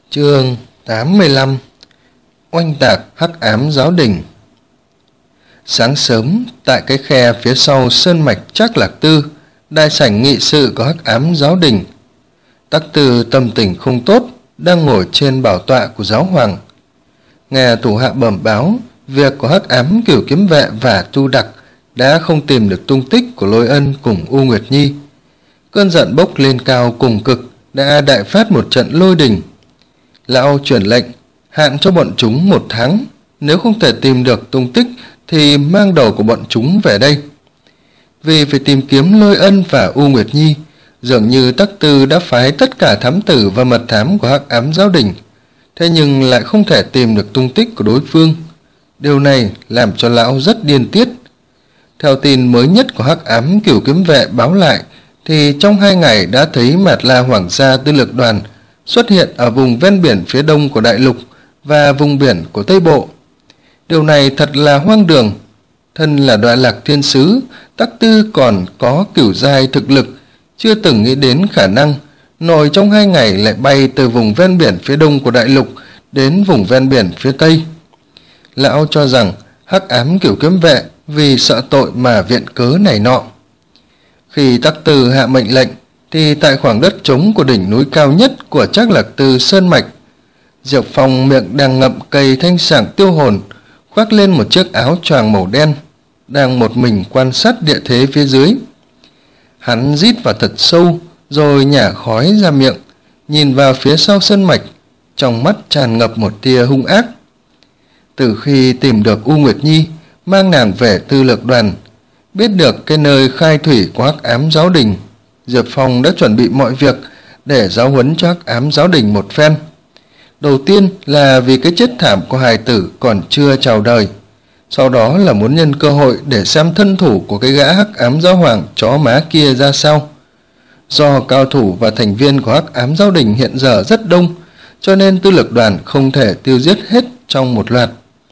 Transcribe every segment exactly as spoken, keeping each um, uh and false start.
Chương tám mươi lăm. Oanh tạc hắc ám giáo đình. Sáng sớm, tại cái khe phía sau sơn mạch Trác Lạc Tư, đại sảnh nghị sự của hắc ám giáo đình, Tắc Tư tâm tình không tốt, đang ngồi trên bảo tọa của giáo hoàng. Nghe thủ hạ bẩm báo việc của hắc ám cửu kiếm vệ và Tu Đặc đã không tìm được tung tích của Lôi Ân cùng U Nguyệt Nhi. Cơn giận bốc lên cao cùng cực, đã đại phát một trận lôi đình. Lão truyền lệnh hạn cho bọn chúng một tháng, nếu không thể tìm được tung tích thì mang đầu của bọn chúng về đây. Vì phải tìm kiếm Lôi Ân và U Nguyệt Nhi, dường như Tắc Tư đã phái tất cả thám tử và mật thám của hắc ám giáo đình, thế nhưng lại không thể tìm được tung tích của đối phương. Điều này làm cho lão rất điên tiết. Theo tin mới nhất của hắc ám cửu kiếm vệ báo lại, thì trong hai ngày đã thấy Mạt La Hoàng gia tư lược đoàn xuất hiện ở vùng ven biển phía đông của đại lục và vùng biển của Tây Bộ. Điều này thật là hoang đường. Thân là Đoạn Lạc Thiên Sứ, Tắc Tư còn có cửu giai thực lực, chưa từng nghĩ đến khả năng nội trong hai ngày lại bay từ vùng ven biển phía đông của đại lục đến vùng ven biển phía tây. Lão cho rằng hắc ám cửu kiếm vệ vì sợ tội mà viện cớ này nọ. Khi Tắc Tư hạ mệnh lệnh, thì tại khoảng đất trống của đỉnh núi cao nhất của Trác Lạc Tư sơn mạch, Diệp Phong miệng đang ngậm cây thanh sảng tiêu hồn, khoác lên một chiếc áo choàng màu đen, đang một mình quan sát địa thế phía dưới. Hắn rít vào thật sâu, rồi nhả khói ra miệng, nhìn vào phía sau sơn mạch, trong mắt tràn ngập một tia hung ác. Từ khi tìm được U Nguyệt Nhi, mang nàng về tư lược đoàn, biết được cái nơi khai thủy của hắc ám giáo đình, Diệp Phong đã chuẩn bị mọi việc để giáo huấn cho hắc ám giáo đình một phen. Đầu tiên là vì cái chết thảm của hài tử còn chưa chào đời, sau đó là muốn nhân cơ hội để xem thân thủ của cái gã hắc ám giáo hoàng chó má kia ra sao. Do cao thủ và thành viên của hắc ám giáo đình hiện giờ rất đông, cho nên tư lược đoàn không thể tiêu giết hết trong một loạt.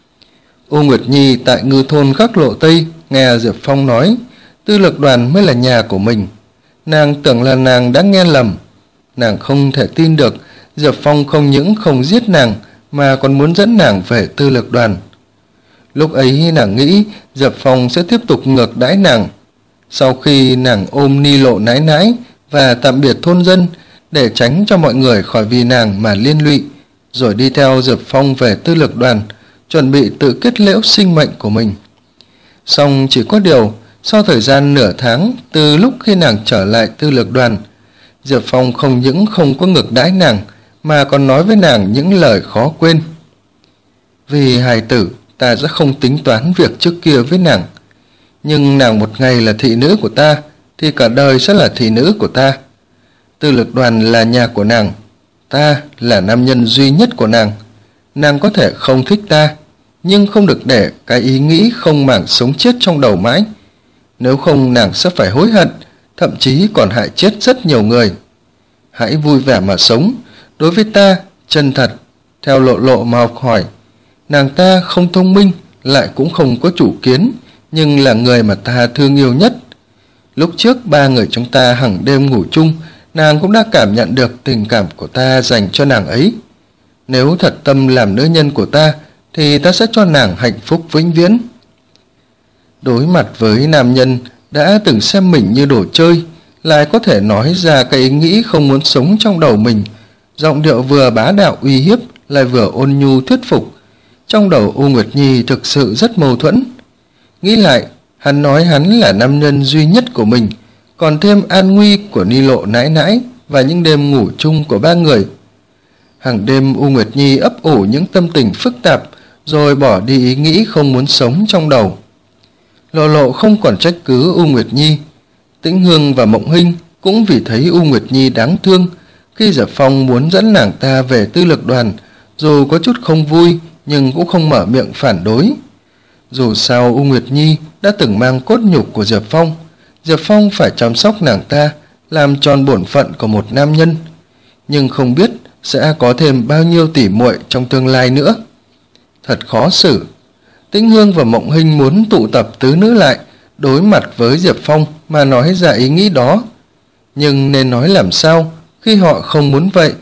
U Nguyệt Nhi tại ngư thôn Khắc Lộ Tây nghe Diệp Phong nói tư lược đoàn mới là nhà của mình, nàng tưởng là nàng đã nghe lầm. Nàng không thể tin được Diệp Phong không những không giết nàng mà còn muốn dẫn nàng về tư lược đoàn. Lúc ấy nàng nghĩ Diệp Phong sẽ tiếp tục ngược đãi nàng. Sau khi nàng ôm Ni Lộ nãi nãi và tạm biệt thôn dân để tránh cho mọi người khỏi vì nàng mà liên lụy, rồi đi theo Diệp Phong về tư lược đoàn, chuẩn bị tự kết liễu sinh mệnh của mình. Song chỉ có điều, sau thời gian nửa tháng từ lúc khi nàng trở lại tư lược đoàn, Diệp Phong không những không có ngược đãi nàng mà còn nói với nàng những lời khó quên. Vì hài tử, ta sẽ không tính toán việc trước kia với nàng, nhưng nàng một ngày là thị nữ của ta thì cả đời sẽ là thị nữ của ta. Tư lược đoàn là nhà của nàng, ta là nam nhân duy nhất của nàng. Nàng có thể không thích ta, nhưng không được để cái ý nghĩ không màng sống chết trong đầu mãi. Nếu không nàng sẽ phải hối hận, thậm chí còn hại chết rất nhiều người. Hãy vui vẻ mà sống, đối với ta chân thật, theo Lộ Lộ mà học hỏi. Nàng ta không thông minh, lại cũng không có chủ kiến, nhưng là người mà ta thương yêu nhất. Lúc trước ba người chúng ta hằng đêm ngủ chung, nàng cũng đã cảm nhận được tình cảm của ta dành cho nàng ấy. Nếu thật tâm làm nữ nhân của ta, thì ta sẽ cho nàng hạnh phúc vĩnh viễn. Đối mặt với nam nhân đã từng xem mình như đồ chơi, lại có thể nói ra cái ý nghĩ không muốn sống trong đầu mình, giọng điệu vừa bá đạo uy hiếp lại vừa ôn nhu thuyết phục. Trong đầu U Nguyệt Nhi thực sự rất mâu thuẫn. Nghĩ lại, hắn nói hắn là nam nhân duy nhất của mình, còn thêm an nguy của Ni Lộ nãi nãi và những đêm ngủ chung của ba người. Hàng đêm U Nguyệt Nhi ấp ủ những tâm tình phức tạp, rồi bỏ đi ý nghĩ không muốn sống trong đầu. Lộ Lộ không còn trách cứ U Nguyệt Nhi. Tĩnh Hương và Mộng Hinh cũng vì thấy U Nguyệt Nhi đáng thương, khi Diệp Phong muốn dẫn nàng ta về tư lược đoàn, dù có chút không vui nhưng cũng không mở miệng phản đối. Dù sao U Nguyệt Nhi đã từng mang cốt nhục của Diệp Phong, Diệp Phong phải chăm sóc nàng ta, làm tròn bổn phận của một nam nhân, nhưng không biết sẽ có thêm bao nhiêu tỷ muội trong tương lai nữa. Thật khó xử. Tĩnh Hương và Mộng Hinh muốn tụ tập tứ nữ lại, đối mặt với Diệp Phong mà nói ra ý nghĩ đó. Nhưng nên nói làm sao khi họ không muốn vậy,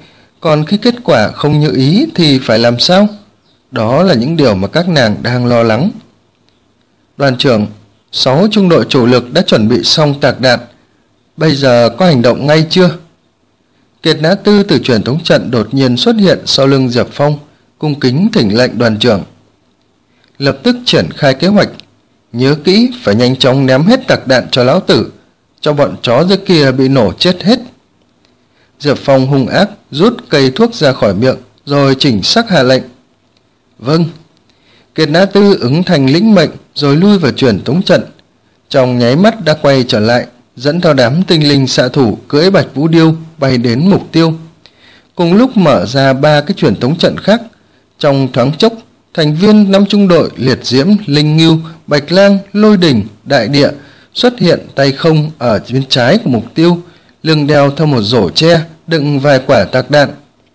Còn khi kết quả không như ý thì phải làm sao? Đó là những điều mà các nàng đang lo lắng. Đoàn trưởng, sáu trung đội chủ lực đã chuẩn bị xong tạc đạn. Bây giờ có hành động ngay chưa? Kiệt Nã Tư từ truyền tống trận đột nhiên xuất hiện sau lưng Diệp Phong, cung kính thỉnh lệnh đoàn trưởng. Lập tức triển khai kế hoạch. Nhớ kỹ phải nhanh chóng ném hết tạc đạn cho lão tử, cho bọn chó dưới kia bị nổ chết hết. Diệp Phong hung ác rút cây thuốc ra khỏi miệng rồi chỉnh sắc hạ lệnh. Vâng. Kiệt Nã Tư ứng thành lĩnh mệnh rồi lui vào truyền tống trận. Trong nháy mắt đã quay trở lại, dẫn theo đám tinh linh xạ thủ cưỡi Bạch Vũ Điêu bay đến mục tiêu. Cùng lúc mở ra ba cái truyền tống trận khác. Trong thoáng chốc, thành viên năm trung đội Liệt Diễm, Linh Ngưu, Bạch Lang, Lôi Đình, Đại Địa xuất hiện tay không ở bên trái của mục tiêu, lưng đeo theo một rổ tre đựng vài quả tạc đạn.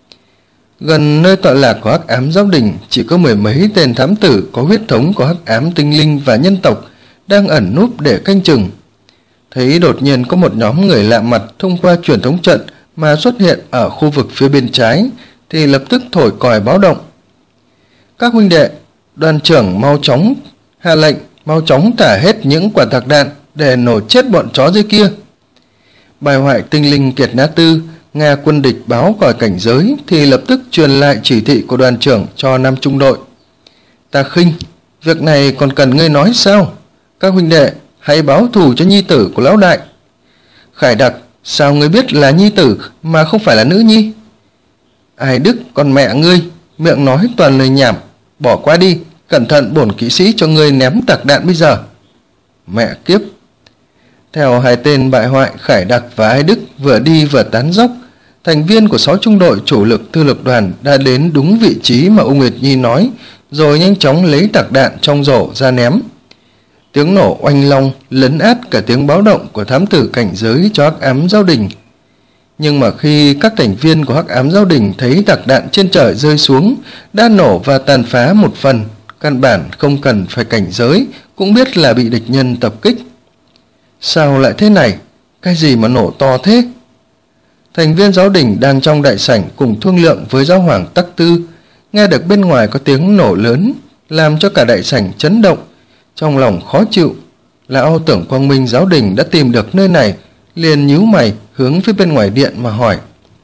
Gần nơi tọa lạc của Hắc Ám Giáo Đình chỉ có mười mấy tên thám tử có huyết thống của Hắc Ám tinh linh và nhân tộc đang ẩn núp để canh chừng. Thấy đột nhiên có một nhóm người lạ mặt thông qua truyền thống trận mà xuất hiện ở khu vực phía bên trái thì lập tức thổi còi báo động. Các huynh đệ, đoàn trưởng mau chóng hạ lệnh, mau chóng thả hết những quả tạc đạn để nổ chết bọn chó dưới kia. Bài hoại tinh linh Kiệt Nã Tư nghe quân địch báo còi cảnh giới thì lập tức truyền lại chỉ thị của đoàn trưởng cho năm trung đội. Ta khinh, việc này còn cần ngươi nói sao? Các huynh đệ, hãy báo thù cho nhi tử của lão đại. Khải Đặc, sao ngươi biết là nhi tử mà không phải là nữ nhi? Ai Đức, con mẹ ngươi, miệng nói toàn lời nhảm, bỏ qua đi, cẩn thận bổn kỵ sĩ cho ngươi ném tạc đạn bây giờ. Mẹ kiếp. Theo hai tên bại hoại Khải Đặc và Ai Đức vừa đi vừa tán dóc, thành viên của sáu trung đội chủ lực tư lược đoàn đã đến đúng vị trí mà U Nguyệt Nhi nói, rồi nhanh chóng lấy tạc đạn trong rổ ra ném. Tiếng nổ oanh long lấn át cả tiếng báo động của thám tử cảnh giới cho Hắc Ám Giáo Đình. Nhưng mà khi các thành viên của Hắc Ám Giáo Đình thấy tạc đạn trên trời rơi xuống, đã nổ và tàn phá một phần, căn bản không cần phải cảnh giới, cũng biết là bị địch nhân tập kích. Sao lại thế này? Cái gì mà nổ to thế? Thành viên giáo đình đang trong đại sảnh cùng thương lượng với giáo hoàng Tắc Tư, nghe được bên ngoài có tiếng nổ lớn, làm cho cả đại sảnh chấn động. Trong lòng khó chịu, lão tưởng Quang Minh giáo đình đã tìm được nơi này, liền nhíu mày hướng phía bên ngoài điện mà hỏi.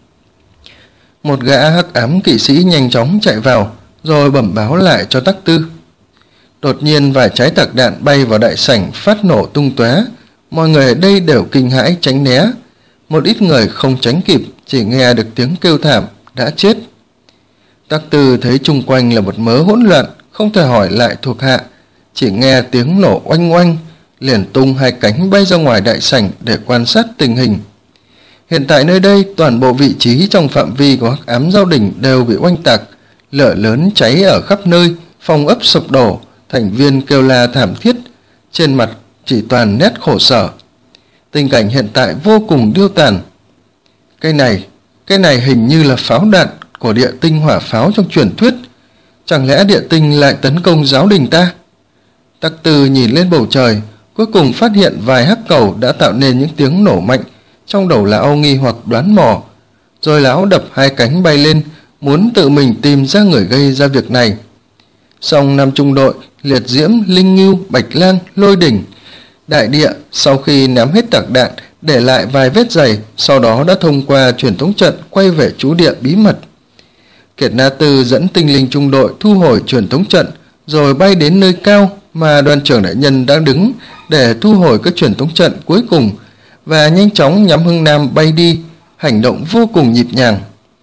Một gã hắc ám kỵ sĩ nhanh chóng chạy vào, rồi bẩm báo lại cho Tắc Tư. Đột nhiên vài trái tạc đạn bay vào đại sảnh phát nổ tung tóe, mọi người ở đây đều kinh hãi tránh né. Một ít người không tránh kịp, chỉ nghe được tiếng kêu thảm, đã chết. Tắc Tư thấy chung quanh là một mớ hỗn loạn, không thể hỏi lại thuộc hạ, chỉ nghe tiếng nổ oanh oanh, liền tung hai cánh bay ra ngoài đại sảnh để quan sát tình hình. Hiện tại nơi đây toàn bộ vị trí trong phạm vi của Hắc Ám Giáo Đình đều bị oanh tạc, lửa lớn cháy ở khắp nơi, phòng ấp sụp đổ, thành viên kêu la thảm thiết, trên mặt chỉ toàn nét khổ sở. Tình cảnh hiện tại vô cùng điêu tàn. Cái này, cái này hình như là pháo đạn của địa tinh hỏa pháo trong truyền thuyết. Chẳng lẽ địa tinh lại tấn công giáo đình ta? Tắc Tư nhìn lên bầu trời, cuối cùng phát hiện vài hắc cầu đã tạo nên những tiếng nổ mạnh. Trong đầu lão nghi hoặc đoán mò, rồi lão đập hai cánh bay lên, muốn tự mình tìm ra người gây ra việc này. Song năm trung đội Liệt Diễm, Linh Ngưu, Bạch Lang, Lôi Đỉnh, Đại Địa sau khi ném hết tạc đạn để lại vài vết dày, sau đó đã thông qua truyền thống trận quay về trú địa bí mật. Kiệt Na Tư dẫn tinh linh trung đội thu hồi truyền thống trận, rồi bay đến nơi cao mà đoàn trưởng đại nhân đang đứng để thu hồi các truyền thống trận cuối cùng, và nhanh chóng nhắm hướng nam bay đi, hành động vô cùng nhịp nhàng.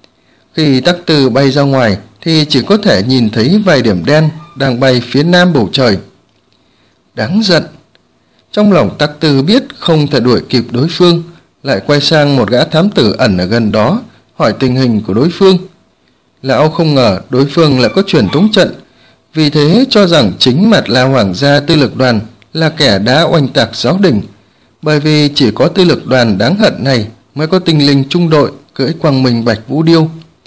Khi Tắc Tư bay ra ngoài thì chỉ có thể nhìn thấy vài điểm đen đang bay phía nam bầu trời. Đáng giận. Trong lòng Tắc Tư biết không thể đuổi kịp đối phương, lại quay sang một gã thám tử ẩn ở gần đó, hỏi tình hình của đối phương. Lão không ngờ đối phương lại có truyền thống trận, vì thế cho rằng chính Mạt La Hoàng gia tư lực đoàn là kẻ đã oanh tạc giáo đình, bởi vì chỉ có tư lực đoàn đáng hận này mới có tinh linh trung đội cưỡi Quang Minh Bạch Vũ Điêu.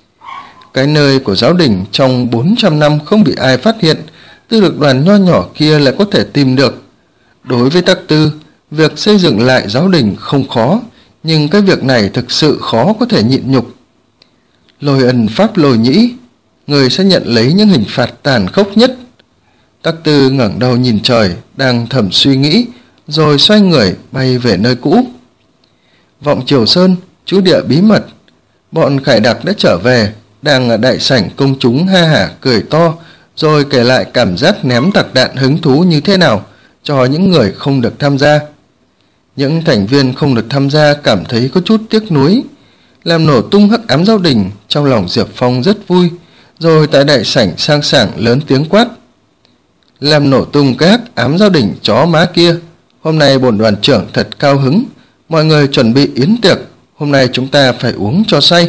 Cái nơi của giáo đình trong bốn trăm năm không bị ai phát hiện, tư lực đoàn nho nhỏ kia lại có thể tìm được. Đối với Tắc Tư, việc xây dựng lại giáo đình không khó, nhưng cái việc này thực sự khó có thể nhịn nhục. Lôi ân pháp lôi nhĩ, người sẽ nhận lấy những hình phạt tàn khốc nhất. Tắc Tư ngẩng đầu nhìn trời, đang thầm suy nghĩ, rồi xoay người bay về nơi cũ. Vọng Triều Sơn, trú địa bí mật. Bọn khải đặc đã trở về, đang ở đại sảnh công chúng ha hả cười to, rồi kể lại cảm giác ném tạc đạn hứng thú như thế nào cho những người không được tham gia. Những thành viên không được tham gia cảm thấy có chút tiếc nuối. Làm nổ tung hắc ám giáo đình, trong lòng Diệp Phong rất vui, rồi tại đại sảnh sang sảng lớn tiếng quát: làm nổ tung cái hắc ám giáo đình chó má kia! Hôm nay bổn đoàn trưởng thật cao hứng, mọi người chuẩn bị yến tiệc, hôm nay chúng ta phải uống cho say.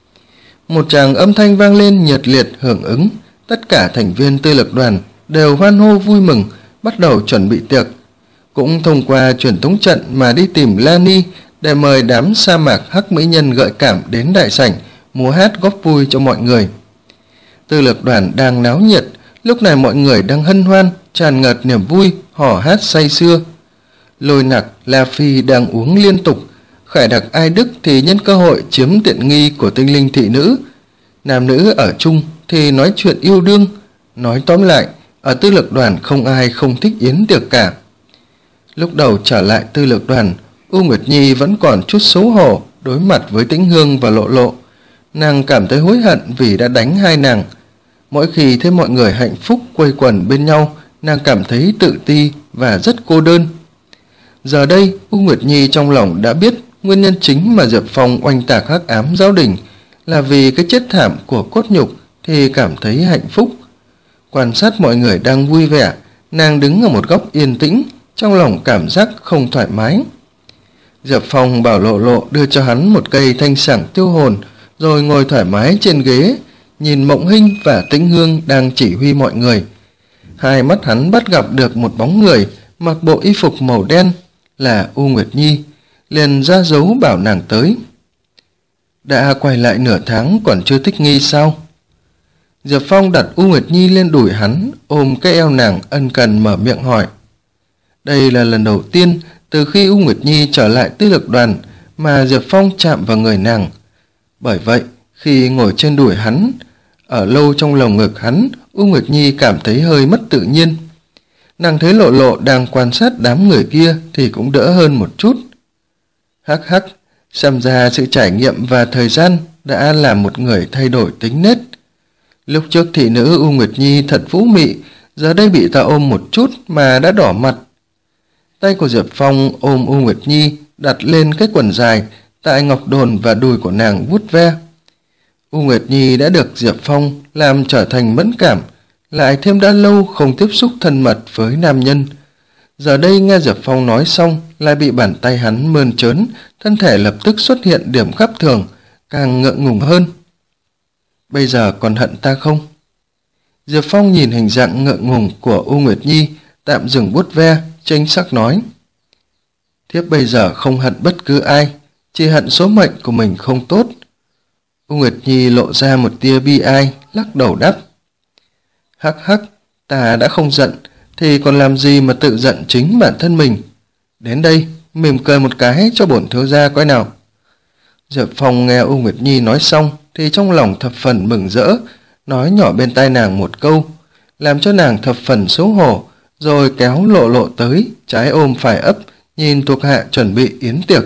Một tràng âm thanh vang lên nhiệt liệt hưởng ứng, tất cả thành viên tư lực đoàn đều hoan hô vui mừng, bắt đầu chuẩn bị tiệc. Cũng thông qua truyền tống trận mà đi tìm Lani để mời đám sa mạc hắc mỹ nhân gợi cảm đến đại sảnh múa hát góp vui cho mọi người. Tư lực đoàn đang náo nhiệt, lúc này mọi người đang hân hoan, tràn ngập niềm vui, hò hát say sưa. Lôi Nặc, La Phi đang uống liên tục, khải đặc Ai Đức thì nhân cơ hội chiếm tiện nghi của tinh linh thị nữ. Nam nữ ở chung thì nói chuyện yêu đương. Nói tóm lại, ở tư lực đoàn không ai không thích yến tiệc cả. Lúc đầu trở lại tư lực đoàn, U Nguyệt Nhi vẫn còn chút xấu hổ đối mặt với Tĩnh Hương và Lộ Lộ. Nàng cảm thấy hối hận vì đã đánh hai nàng. Mỗi khi thấy mọi người hạnh phúc quây quần bên nhau, nàng cảm thấy tự ti và rất cô đơn. Giờ đây, U Nguyệt Nhi trong lòng đã biết nguyên nhân chính mà Diệp Phong oanh tạc hắc ám giáo đình là vì cái chết thảm của Cốt Nhục, thì cảm thấy hạnh phúc. Quan sát mọi người đang vui vẻ, nàng đứng ở một góc yên tĩnh, trong lòng cảm giác không thoải mái. Diệp Phong bảo Lộ Lộ đưa cho hắn một cây thanh sảng tiêu hồn, rồi ngồi thoải mái trên ghế, nhìn Mộng Hinh và Tĩnh Hương đang chỉ huy mọi người. Hai mắt hắn bắt gặp được một bóng người mặc bộ y phục màu đen, là U Nguyệt Nhi, liền ra dấu bảo nàng tới. Đã quay lại nửa tháng còn chưa thích nghi sao? Diệp Phong đặt U Nguyệt Nhi lên đùi hắn, ôm cái eo nàng ân cần mở miệng hỏi. Đây là lần đầu tiên từ khi U Nguyệt Nhi trở lại tư lực đoàn mà Diệp Phong chạm vào người nàng. Bởi vậy, khi ngồi trên đùi hắn, ở lâu trong lồng ngực hắn, U Nguyệt Nhi cảm thấy hơi mất tự nhiên. Nàng thấy Lộ Lộ đang quan sát đám người kia thì cũng đỡ hơn một chút. Hắc hắc, xem ra sự trải nghiệm và thời gian đã làm một người thay đổi tính nết. Lúc trước thị nữ U Nguyệt Nhi thật vũ mị, giờ đây bị ta ôm một chút mà đã đỏ mặt. Tay của Diệp Phong ôm U Nguyệt Nhi đặt lên cái quần dài tại ngọc đồn và đùi của nàng vuốt ve. U Nguyệt Nhi đã được Diệp Phong làm trở thành mẫn cảm, lại thêm đã lâu không tiếp xúc thân mật với nam nhân. Giờ đây nghe Diệp Phong nói xong, lại bị bàn tay hắn mơn trớn, thân thể lập tức xuất hiện điểm khắp thường, càng ngượng ngùng hơn. Bây giờ còn hận ta không? Diệp Phong nhìn hình dạng ngượng ngùng của U Nguyệt Nhi, tạm dừng vuốt ve, chênh sắc nói. Thiếp bây giờ không hận bất cứ ai, chỉ hận số mệnh của mình không tốt. U Nguyệt Nhi lộ ra một tia bi ai, lắc đầu đáp. Hắc hắc, ta đã không giận, thì còn làm gì mà tự giận chính bản thân mình. Đến đây, mỉm cười một cái cho bổn thiếu gia coi nào. Diệp Phong nghe U Nguyệt Nhi nói xong, thì trong lòng thập phần mừng rỡ, nói nhỏ bên tai nàng một câu, làm cho nàng thập phần xấu hổ, rồi kéo Lộ Lộ tới, trái ôm phải ấp, nhìn thuộc hạ chuẩn bị yến tiệc.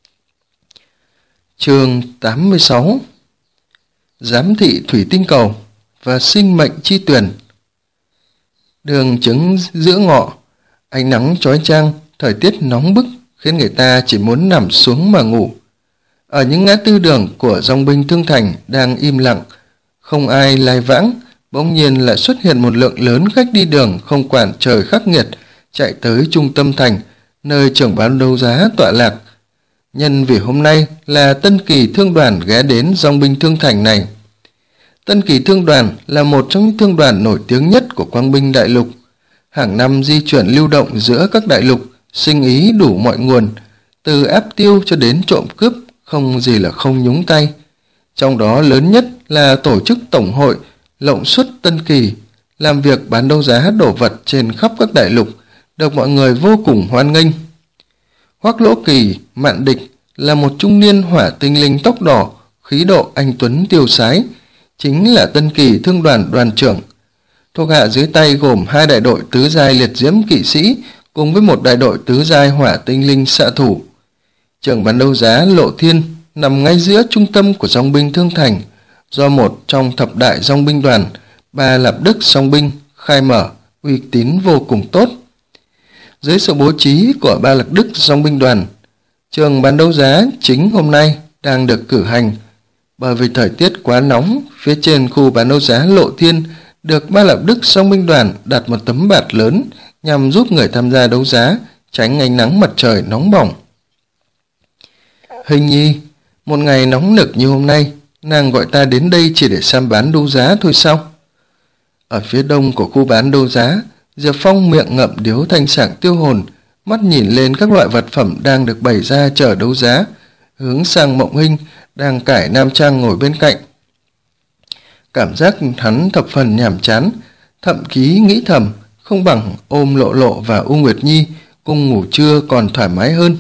Chương tám mươi sáu. Giám thị thủy tinh cầu và sinh mệnh chi tuyển. Đường trứng giữa ngọ, ánh nắng chói chang, thời tiết nóng bức khiến người ta chỉ muốn nằm xuống mà ngủ. Ở những ngã tư đường của dòng binh Thương Thành đang im lặng, không ai lai vãng, bỗng nhiên lại xuất hiện một lượng lớn khách đi đường không quản trời khắc nghiệt, chạy tới trung tâm thành, nơi trưởng bán đấu giá tọa lạc. Nhân vì hôm nay là Tân Kỳ Thương đoàn ghé đến dòng binh Thương Thành này. Tân Kỳ Thương đoàn là một trong những thương đoàn nổi tiếng nhất của Quang Binh Đại Lục. Hàng năm di chuyển lưu động giữa các đại lục, sinh ý đủ mọi nguồn, từ áp tiêu cho đến trộm cướp, không gì là không nhúng tay. Trong đó lớn nhất là tổ chức tổng hội lộng xuất Tân Kỳ, làm việc bán đấu giá đồ vật trên khắp các đại lục, được mọi người vô cùng hoan nghênh. Hoắc Lỗ Kỳ, Mạn Địch là một trung niên hỏa tinh linh tóc đỏ, khí độ anh tuấn tiêu sái, chính là Tân Kỳ Thương đoàn đoàn trưởng. Thuộc hạ dưới tay gồm hai đại đội tứ giai liệt diễm kỵ sĩ cùng với một đại đội tứ giai hỏa tinh linh xạ thủ. Trưởng bán đấu giá Lộ Thiên nằm ngay giữa trung tâm của dòng binh Thương Thành, do một trong thập đại dòng binh đoàn Ba Lạp Đức dòng binh khai mở, uy tín vô cùng tốt. Dưới sự bố trí của Ba Lạp Đức dòng binh đoàn, trường bán đấu giá chính hôm nay đang được cử hành. Bởi vì thời tiết quá nóng, phía trên khu bán đấu giá Lộ Thiên được Ba Lạp Đức dòng binh đoàn đặt một tấm bạt lớn nhằm giúp người tham gia đấu giá tránh ánh nắng mặt trời nóng bỏng. Hình nhi, một ngày nóng nực như hôm nay, nàng gọi ta đến đây chỉ để săn bán đấu giá thôi sao? Ở phía đông của khu bán đấu giá, Diệp Phong miệng ngậm điếu thanh sảng tiêu hồn, mắt nhìn lên các loại vật phẩm đang được bày ra chờ đấu giá, hướng sang Mộng Hinh đang cải nam trang ngồi bên cạnh. Cảm giác hắn thập phần nhàm chán, thậm chí nghĩ thầm không bằng ôm Lộ Lộ và U Nguyệt Nhi cùng ngủ trưa còn thoải mái hơn.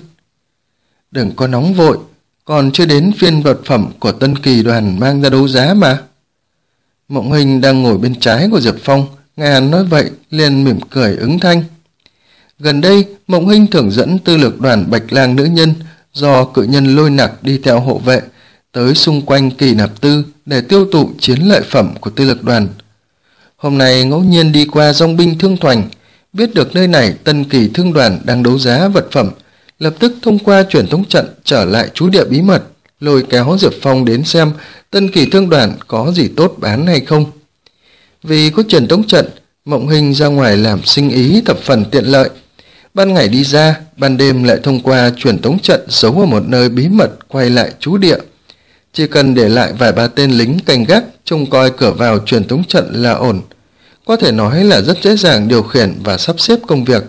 Đừng có nóng vội, còn chưa đến phiên vật phẩm của Tân Kỳ đoàn mang ra đấu giá mà. Mộng Hinh đang ngồi bên trái của Diệp Phong, nghe hắn nói vậy liền mỉm cười ứng thanh. Gần đây, Mộng Hinh thường dẫn tư lược đoàn Bạch Lang nữ nhân do cự nhân Lôi Nặc đi theo hộ vệ tới xung quanh Kỳ Nạp Tư để tiêu thụ chiến lợi phẩm của tư lược đoàn. Hôm nay ngẫu nhiên đi qua dòng binh Thương Thoành, biết được nơi này Tân Kỳ Thương đoàn đang đấu giá vật phẩm, lập tức thông qua truyền tống trận trở lại trú địa bí mật, lôi kéo Diệp Phong đến xem Tân Kỳ Thương đoàn có gì tốt bán hay không. Vì có truyền tống trận, Mộng Hinh ra ngoài làm sinh ý thập phần tiện lợi. Ban ngày đi ra, ban đêm lại thông qua truyền tống trận giấu ở một nơi bí mật quay lại trú địa. Chỉ cần để lại vài ba tên lính canh gác trông coi cửa vào truyền tống trận là ổn. Có thể nói là rất dễ dàng điều khiển và sắp xếp công việc.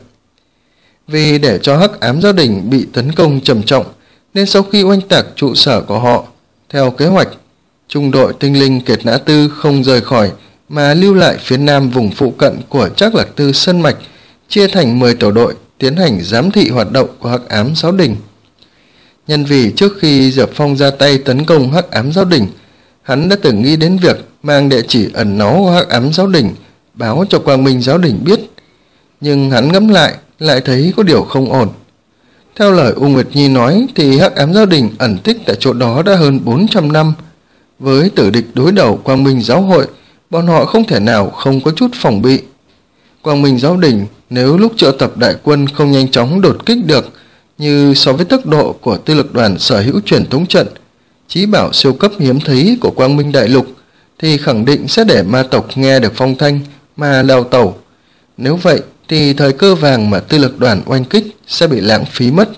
Vì để cho Hắc Ám Giáo Đình bị tấn công trầm trọng, nên sau khi oanh tạc trụ sở của họ, theo kế hoạch, trung đội tinh linh Kiệt Nã Tư không rời khỏi mà lưu lại phía nam vùng phụ cận của Trác Lạc Tư Sơn Mạch, chia thành mười tổ đội tiến hành giám thị hoạt động của Hắc Ám Giáo Đình. Nhân vì trước khi Diệp Phong ra tay tấn công Hắc Ám Giáo Đình, hắn đã từng nghĩ đến việc mang địa chỉ ẩn náu của Hắc Ám Giáo Đình báo cho Quang Minh Giáo Đình biết, nhưng hắn ngẫm lại lại thấy có điều không ổn. Theo lời U Nguyệt Nhi nói thì Hắc Ám Giáo Đình ẩn tích tại chỗ đó đã hơn bốn trăm năm. Với tử địch đối đầu Quang Minh Giáo hội, bọn họ không thể nào không có chút phòng bị. Quang Minh Giáo Đình nếu lúc triệu tập đại quân không nhanh chóng đột kích được, như so với tốc độ của tư lực đoàn sở hữu truyền tống trận, chí bảo siêu cấp hiếm thấy của Quang Minh Đại Lục, thì khẳng định sẽ để ma tộc nghe được phong thanh mà đào tẩu. Nếu vậy thì thời cơ vàng mà tư lực đoàn oanh kích sẽ bị lãng phí mất.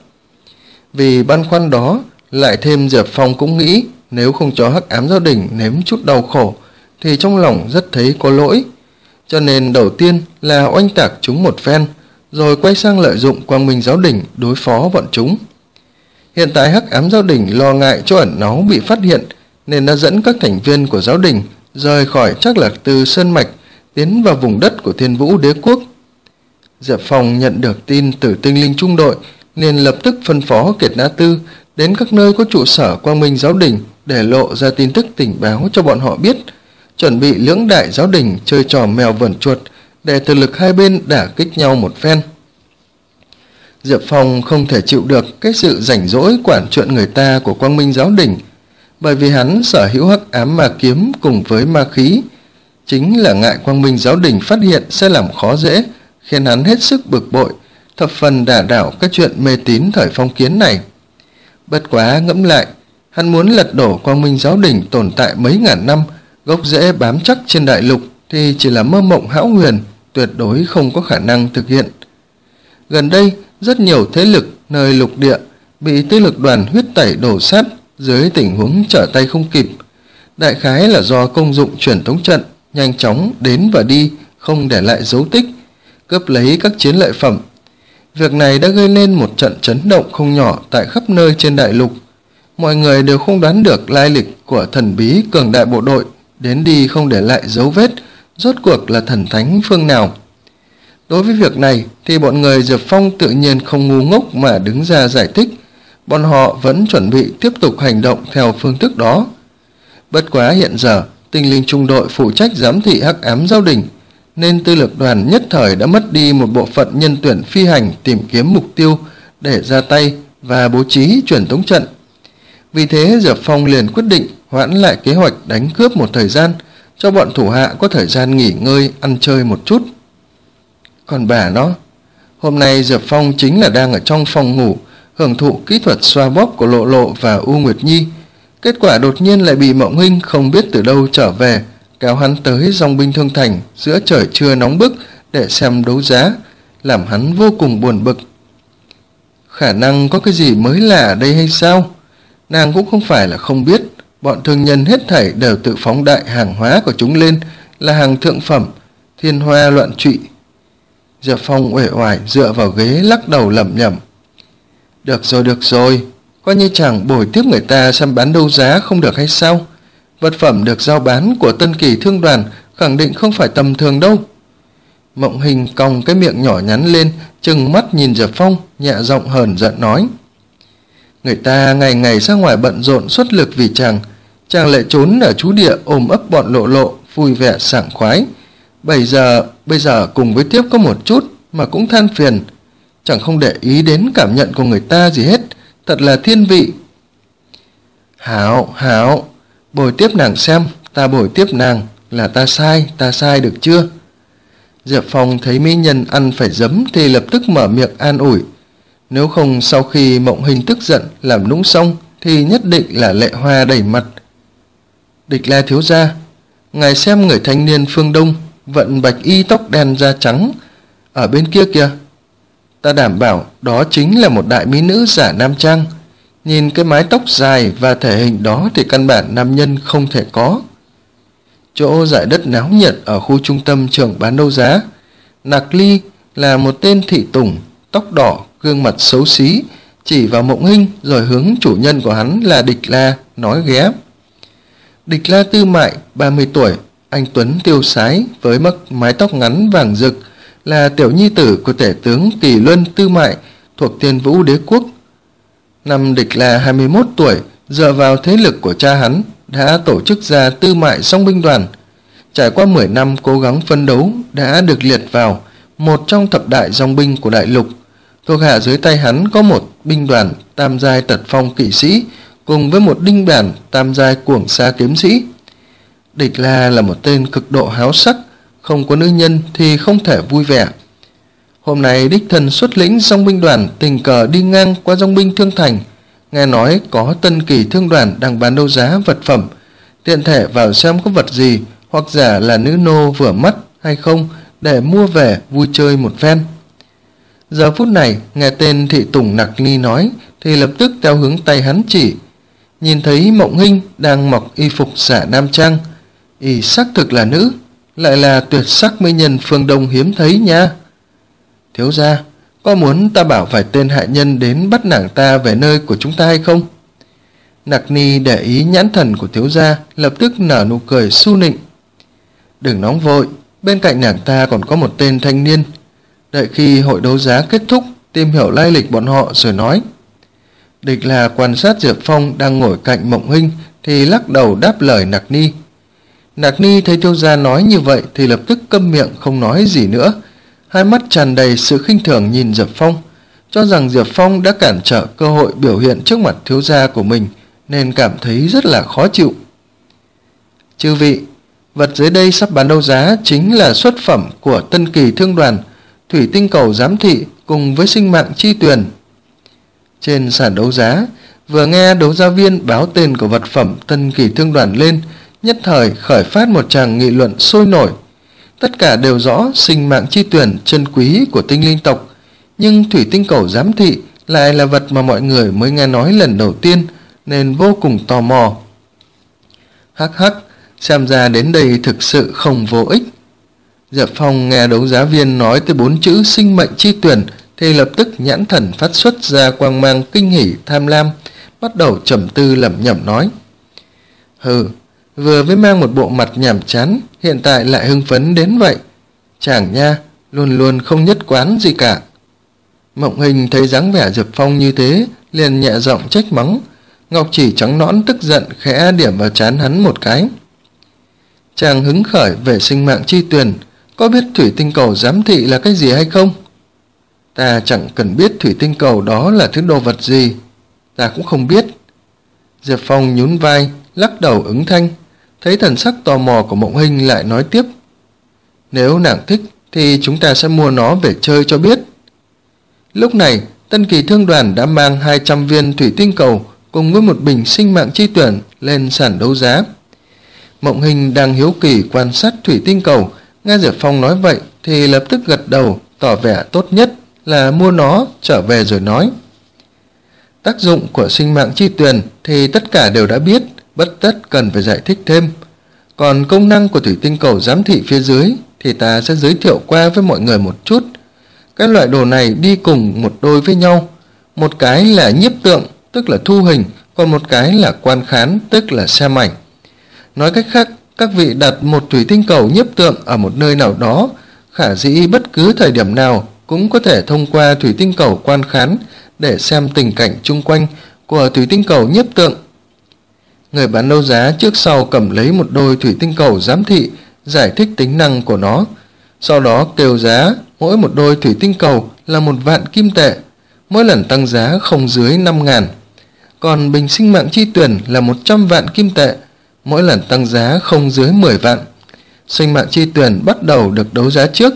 Vì băn khoăn đó, lại thêm Diệp Phong cũng nghĩ nếu không cho Hắc Ám Giáo Đình nếm chút đau khổ thì trong lòng rất thấy có lỗi. Cho nên đầu tiên là oanh tạc chúng một phen, rồi quay sang lợi dụng Quang Minh Giáo Đình đối phó bọn chúng. Hiện tại Hắc Ám Giáo Đình lo ngại chỗ ẩn náu bị phát hiện, nên đã dẫn các thành viên của Giáo Đình rời khỏi Trác Lạc Tư Sơn Mạch, tiến vào vùng đất của Thiên Vũ Đế Quốc. Diệp Phong nhận được tin từ tinh linh trung đội, nên lập tức phân phó Kiệt Nã Tư đến các nơi có trụ sở Quang Minh Giáo Đình để lộ ra tin tức tình báo cho bọn họ biết, chuẩn bị lưỡng đại giáo đình chơi trò mèo vờn chuột để thực lực hai bên đả kích nhau một phen. Diệp Phong không thể chịu được cái sự rảnh rỗi quản chuyện người ta của Quang Minh Giáo Đình, bởi vì hắn sở hữu Hắc Ám Ma Kiếm cùng với ma khí, chính là ngại Quang Minh Giáo Đình phát hiện sẽ làm khó dễ, khiến hắn hết sức bực bội, thập phần đả đảo cái chuyện mê tín thời phong kiến này. Bất quá ngẫm lại, hắn muốn lật đổ Quang Minh Giáo Đình tồn tại mấy ngàn năm, gốc rễ bám chắc trên đại lục thì chỉ là mơ mộng hão huyền, tuyệt đối không có khả năng thực hiện. Gần đây, rất nhiều thế lực nơi lục địa bị tư lực đoàn huyết tẩy đổ sát dưới tình huống trở tay không kịp. Đại khái là do công dụng truyền tống trận nhanh chóng đến và đi, không để lại dấu tích, cướp lấy các chiến lợi phẩm. Việc này đã gây nên một trận chấn động không nhỏ tại khắp nơi trên đại lục. Mọi người đều không đoán được lai lịch của thần bí cường đại bộ đội đến đi không để lại dấu vết, rốt cuộc là thần thánh phương nào. Đối với việc này thì bọn người Diệp Phong tự nhiên không ngu ngốc mà đứng ra giải thích. Bọn họ vẫn chuẩn bị tiếp tục hành động theo phương thức đó. Bất quá hiện giờ tinh linh trung đội phụ trách giám thị hắc ám giáo đình, nên tư lược đoàn nhất thời đã mất đi một bộ phận nhân tuyển phi hành tìm kiếm mục tiêu để ra tay và bố trí truyền tống trận. Vì thế Diệp Phong liền quyết định hoãn lại kế hoạch đánh cướp một thời gian, cho bọn thủ hạ có thời gian nghỉ ngơi ăn chơi một chút. Còn bà nó, hôm nay Diệp Phong chính là đang ở trong phòng ngủ hưởng thụ kỹ thuật xoa bóp của Lộ Lộ và U Nguyệt Nhi. Kết quả đột nhiên lại bị Mộng Hinh không biết từ đâu trở về, kéo hắn tới dòng binh thương thành giữa trời trưa nóng bức để xem đấu giá, làm hắn vô cùng buồn bực. Khả năng có cái gì mới lạ ở đây hay sao? Nàng cũng không phải là không biết, bọn thương nhân hết thảy đều tự phóng đại hàng hóa của chúng lên là hàng thượng phẩm, thiên hoa loạn trụy. Diệp Phong uể oải dựa vào ghế lắc đầu lẩm nhẩm. Được rồi, được rồi, coi như chẳng bồi tiếp người ta xem bán đấu giá không được hay sao? Vật phẩm được giao bán của Tân Kỳ Thương đoàn khẳng định không phải tầm thường đâu. Mộng Hình cong cái miệng nhỏ nhắn lên, trừng mắt nhìn Diệp Phong, nhẹ giọng hờn giận nói. Người ta ngày ngày ra ngoài bận rộn xuất lực vì chàng, chàng lại trốn ở trú địa ôm ấp bọn Lộ Lộ, vui vẻ sảng khoái. Bây giờ, bây giờ cùng với tiếp có một chút mà cũng than phiền, chẳng không để ý đến cảm nhận của người ta gì hết, thật là thiên vị. Hảo, hảo, bồi tiếp nàng xem, ta bồi tiếp nàng, là ta sai, ta sai được chưa? Diệp Phong thấy mỹ nhân ăn phải giấm thì lập tức mở miệng an ủi. Nếu không sau khi Mộng Hình tức giận làm nũng xong thì nhất định là lệ hoa đầy mặt. Địch La thiếu gia, ngài xem người thanh niên phương Đông vận bạch y tóc đen da trắng ở bên kia kìa. Ta đảm bảo đó chính là một đại mỹ nữ giả nam trang. Nhìn cái mái tóc dài và thể hình đó thì căn bản nam nhân không thể có. Chỗ dải đất náo nhiệt ở khu trung tâm trường bán đấu giá, Nạc Ly là một tên thị tùng, tóc đỏ, gương mặt xấu xí, chỉ vào Mộng Hinh rồi hướng chủ nhân của hắn là Địch La nói ghé. Địch La Tư Mại, ba mươi tuổi, anh tuấn tiêu sái với mức mái tóc ngắn vàng rực, là tiểu nhi tử của tể tướng Kỳ Luân Tư Mại thuộc Thiên Vũ Đế quốc. Năm Địch La hai mươi mốt tuổi, dựa vào thế lực của cha hắn đã tổ chức ra Tư Mại Song binh đoàn. Trải qua mười năm cố gắng phấn đấu đã được liệt vào một trong thập đại dòng binh của đại lục. Thuộc hạ dưới tay hắn có một binh đoàn tam giai tật phong kỵ sĩ cùng với một đinh đoàn tam giai cuồng sa kiếm sĩ. Địch La là một tên cực độ háo sắc, không có nữ nhân thì không thể vui vẻ. Hôm nay đích thân xuất lĩnh dòng binh đoàn tình cờ đi ngang qua dòng binh thương thành, nghe nói có Tân Kỳ Thương đoàn đang bán đấu giá vật phẩm, tiện thể vào xem có vật gì hoặc giả là nữ nô vừa mắt hay không để mua về vui chơi một phen. Giờ phút này nghe tên thị tùng Nạc Ly nói thì lập tức theo hướng tay hắn chỉ, nhìn thấy Mộng Hinh đang mặc y phục giả nam trang, y xác thực là nữ, lại là tuyệt sắc mỹ nhân phương Đông hiếm thấy nha. Thiếu gia, có muốn ta bảo vài tên hạ nhân đến bắt nàng ta về nơi của chúng ta hay không? Nạc Ni để ý nhãn thần của thiếu gia, lập tức nở nụ cười su nịnh. Đừng nóng vội, bên cạnh nàng ta còn có một tên thanh niên. Đợi khi hội đấu giá kết thúc, tìm hiểu lai lịch bọn họ rồi nói. Địch là quan sát Diệp Phong đang ngồi cạnh Mộng Hinh thì lắc đầu đáp lời Nạc Ni. Nạc Ni thấy thiếu gia nói như vậy thì lập tức câm miệng không nói gì nữa, hai mắt tràn đầy sự khinh thường nhìn Diệp Phong, cho rằng Diệp Phong đã cản trở cơ hội biểu hiện trước mặt thiếu gia của mình nên cảm thấy rất là khó chịu. Chư vị, vật dưới đây sắp bán đấu giá chính là xuất phẩm của Tân Kỳ Thương đoàn, thủy tinh cầu giám thị cùng với sinh mạng chi tuyền. Trên sàn đấu giá, vừa nghe đấu giá viên báo tên của vật phẩm Tân Kỳ Thương đoàn lên, nhất thời khởi phát một tràng nghị luận sôi nổi. Tất cả đều rõ sinh mạng chi tuyển chân quý của tinh linh tộc, nhưng thủy tinh cầu giám thị lại là vật mà mọi người mới nghe nói lần đầu tiên nên vô cùng tò mò. Hắc hắc, xem ra đến đây thực sự không vô ích. Diệp Phong nghe đấu giá viên nói tới bốn chữ sinh mệnh chi tuyển thì lập tức nhãn thần phát xuất ra quang mang kinh hỉ tham lam, bắt đầu trầm tư lẩm nhẩm nói. Hừ, vừa mới mang một bộ mặt nhàm chán, hiện tại lại hưng phấn đến vậy. Chàng nha, luôn luôn không nhất quán gì cả. Mộng Hình thấy dáng vẻ Diệp Phong như thế, liền nhẹ giọng trách mắng. Ngọc Chỉ trắng nõn tức giận khẽ điểm vào trán hắn một cái. Chàng hứng khởi về sinh mạng chi tuyển, có biết thủy tinh cầu giám thị là cái gì hay không? Ta chẳng cần biết thủy tinh cầu đó là thứ đồ vật gì, ta cũng không biết. Diệp Phong nhún vai, lắc đầu ứng thanh, thấy thần sắc tò mò của Mộng Hinh lại nói tiếp. Nếu nàng thích thì chúng ta sẽ mua nó về chơi cho biết. Lúc này, Tân Kỳ Thương Đoàn đã mang hai trăm viên thủy tinh cầu cùng với một bình sinh mạng chi tuyển lên sàn đấu giá. Mộng Hinh đang hiếu kỳ quan sát thủy tinh cầu, nghe Diệp Phong nói vậy thì lập tức gật đầu, tỏ vẻ tốt nhất là mua nó trở về rồi nói. Tác dụng của sinh mạng chi tuyển thì tất cả đều đã biết, bất tất cần phải giải thích thêm. Còn công năng của thủy tinh cầu giám thị phía dưới thì ta sẽ giới thiệu qua với mọi người một chút. Cái loại đồ này đi cùng một đôi với nhau. Một cái là nhiếp tượng, tức là thu hình, còn một cái là quan khán, tức là xem ảnh. Nói cách khác, các vị đặt một thủy tinh cầu nhiếp tượng ở một nơi nào đó, khả dĩ bất cứ thời điểm nào cũng có thể thông qua thủy tinh cầu quan khán để xem tình cảnh chung quanh của thủy tinh cầu nhiếp tượng. Người bán đấu giá trước sau cầm lấy một đôi thủy tinh cầu giám thị, giải thích tính năng của nó, sau đó kêu giá mỗi một đôi thủy tinh cầu là một vạn kim tệ, mỗi lần tăng giá không dưới năm ngàn. Còn bình sinh mạng chi tuyển là một trăm vạn kim tệ, mỗi lần tăng giá không dưới mười vạn. Sinh mạng chi tuyển bắt đầu được đấu giá trước.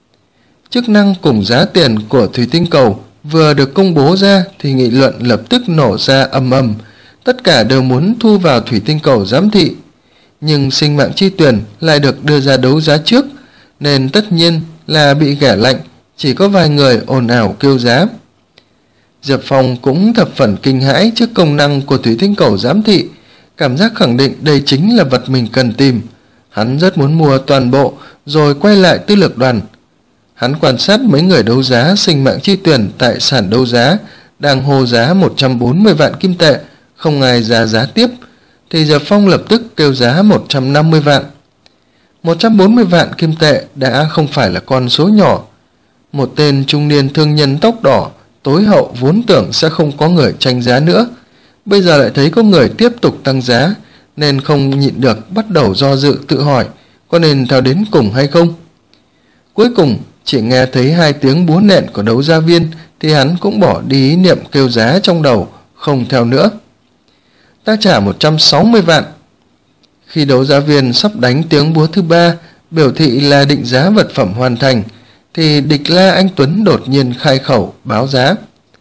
Chức năng cùng giá tiền của thủy tinh cầu vừa được công bố ra thì nghị luận lập tức nổ ra ầm ầm, tất cả đều muốn thu vào thủy tinh cầu giám thị. Nhưng sinh mạng chi tuyển lại được đưa ra đấu giá trước, nên tất nhiên là bị ghẻ lạnh, chỉ có vài người ồn ào kêu giá. Diệp Phong cũng thập phần kinh hãi trước công năng của thủy tinh cầu giám thị, cảm giác khẳng định đây chính là vật mình cần tìm. Hắn rất muốn mua toàn bộ rồi quay lại tư lược đoàn. Hắn quan sát mấy người đấu giá sinh mạng chi tuyển tại sàn đấu giá đang hô giá một trăm bốn mươi vạn kim tệ, không ai ra giá tiếp, thì Diệp Phong lập tức kêu giá một trăm năm mươi vạn. một trăm bốn mươi vạn kim tệ đã không phải là con số nhỏ. Một tên trung niên thương nhân tóc đỏ tối hậu vốn tưởng sẽ không có người tranh giá nữa, bây giờ lại thấy có người tiếp tục tăng giá, nên không nhịn được bắt đầu do dự tự hỏi có nên theo đến cùng hay không. Cuối cùng chỉ nghe thấy hai tiếng búa nện của đấu giá viên thì hắn cũng bỏ đi ý niệm kêu giá trong đầu, không theo nữa. Ta trả một trăm sáu mươi vạn. Khi đấu giá viên sắp đánh tiếng búa thứ ba, biểu thị là định giá vật phẩm hoàn thành, thì Địch La Anh Tuấn đột nhiên khai khẩu báo giá.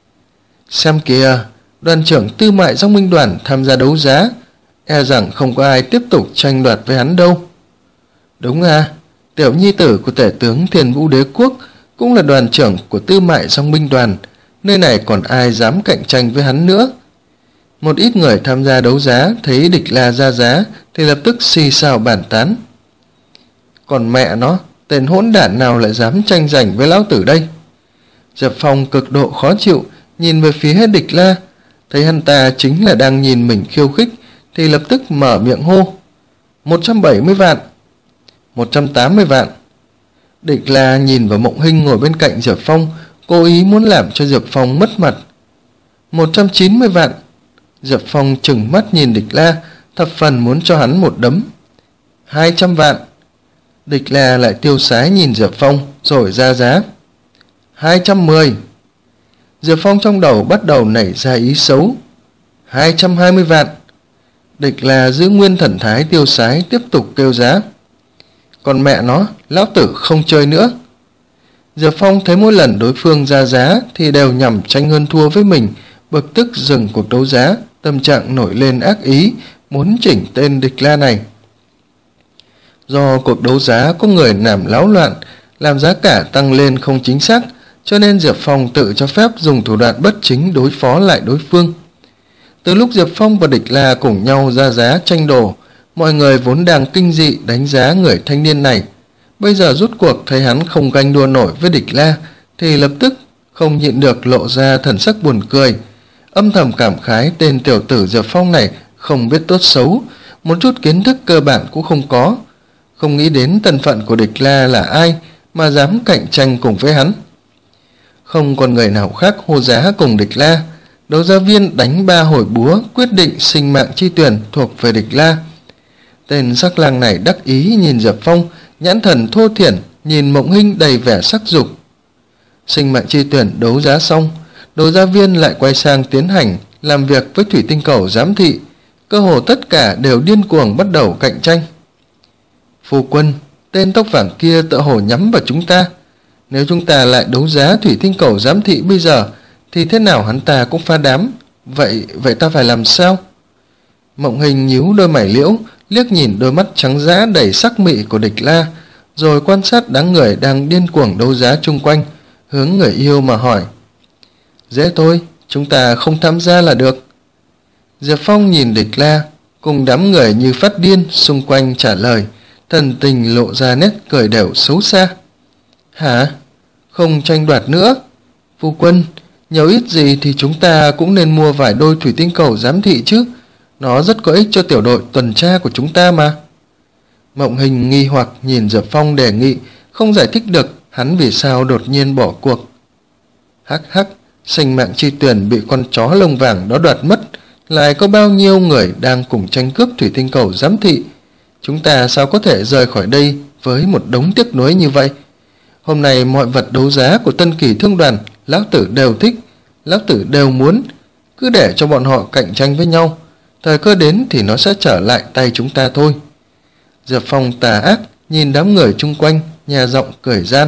Xem kìa, đoàn trưởng Tư Mại Dòng Binh Đoàn tham gia đấu giá, e rằng không có ai tiếp tục tranh đoạt với hắn đâu. Đúng à, tiểu nhi tử của tể tướng Thiền Vũ Đế Quốc cũng là đoàn trưởng của Tư Mại Dòng Binh Đoàn, nơi này còn ai dám cạnh tranh với hắn nữa. Một ít người tham gia đấu giá thấy Địch La ra giá thì lập tức xì xào bàn tán. Còn mẹ nó, tên hỗn đản nào lại dám tranh giành với lão tử đây? Diệp Phong cực độ khó chịu, nhìn về phía Địch La, thấy hắn ta chính là đang nhìn mình khiêu khích, thì lập tức mở miệng hô. một trăm bảy mươi vạn. một trăm tám mươi vạn. Địch La nhìn vào Mộng Hinh ngồi bên cạnh Diệp Phong, cố ý muốn làm cho Diệp Phong mất mặt. một trăm chín mươi vạn. Diệp Phong trừng mắt nhìn Địch La, thập phần muốn cho hắn một đấm. hai trăm vạn. Địch La lại tiêu sái nhìn Diệp Phong rồi ra giá. hai trăm mười. Diệp Phong trong đầu bắt đầu nảy ra ý xấu. hai trăm hai mươi vạn. Địch La giữ nguyên thần thái tiêu sái tiếp tục kêu giá. Còn mẹ nó, lão tử không chơi nữa. Diệp Phong thấy mỗi lần đối phương ra giá thì đều nhằm tranh hơn thua với mình, bực tức dừng cuộc đấu giá, tâm trạng nổi lên ác ý, muốn chỉnh tên Địch La này. Do cuộc đấu giá có người làm láo loạn, làm giá cả tăng lên không chính xác, cho nên Diệp Phong tự cho phép dùng thủ đoạn bất chính đối phó lại đối phương. Từ lúc Diệp Phong và Địch La cùng nhau ra giá tranh đồ, mọi người vốn đang kinh dị đánh giá người thanh niên này. Bây giờ rút cuộc thấy hắn không ganh đua nổi với Địch La, thì lập tức không nhịn được lộ ra thần sắc buồn cười. Âm thầm cảm khái tên tiểu tử Diệp Phong này không biết tốt xấu, một chút kiến thức cơ bản cũng không có. Không nghĩ đến thân phận của Địch La là ai mà dám cạnh tranh cùng với hắn. Không còn người nào khác hô giá cùng Địch La, đấu giá viên đánh ba hồi búa quyết định sinh mạng chi tuyển thuộc về Địch La. Tên sắc lang này đắc ý nhìn Diệp Phong, nhãn thần thô thiển, nhìn Mộng Hinh đầy vẻ sắc dục. Sinh mạng chi tuyển đấu giá xong, đấu giá viên lại quay sang tiến hành làm việc với thủy tinh cầu giám thị. Cơ hồ tất cả đều điên cuồng bắt đầu cạnh tranh. Phu quân, tên tóc vàng kia tựa hồ nhắm vào chúng ta. Nếu chúng ta lại đấu giá thủy tinh cầu giám thị bây giờ, thì thế nào hắn ta cũng phá đám. Vậy, vậy ta phải làm sao? Mộng Hình nhíu đôi mày liễu, liếc nhìn đôi mắt trắng dã đầy sắc mị của Địch La, rồi quan sát đám người đang điên cuồng đấu giá chung quanh, hướng người yêu mà hỏi. Dễ thôi, chúng ta không tham gia là được. Diệp Phong nhìn Địch La, cùng đám người như phát điên xung quanh trả lời, thần tình lộ ra nét cười đều xấu xa. Hả? Không tranh đoạt nữa? Phu quân, nhiều ít gì thì chúng ta cũng nên mua vài đôi thủy tinh cầu giám thị chứ. Nó rất có ích cho tiểu đội tuần tra của chúng ta mà. Mộng Hình nghi hoặc nhìn Diệp Phong đề nghị, không giải thích được hắn vì sao đột nhiên bỏ cuộc. Hắc hắc, sinh mạng chi tuyển bị con chó lông vàng đó đoạt mất, lại có bao nhiêu người đang cùng tranh cướp thủy tinh cầu giám thị. Chúng ta sao có thể rời khỏi đây với một đống tiếc nuối như vậy? Hôm nay mọi vật đấu giá của Tân Kỳ Thương đoàn, lão tử đều thích, lão tử đều muốn. Cứ để cho bọn họ cạnh tranh với nhau, thời cơ đến thì nó sẽ trở lại tay chúng ta thôi. Diệp Phong tà ác nhìn đám người chung quanh, nhà giọng cười gian.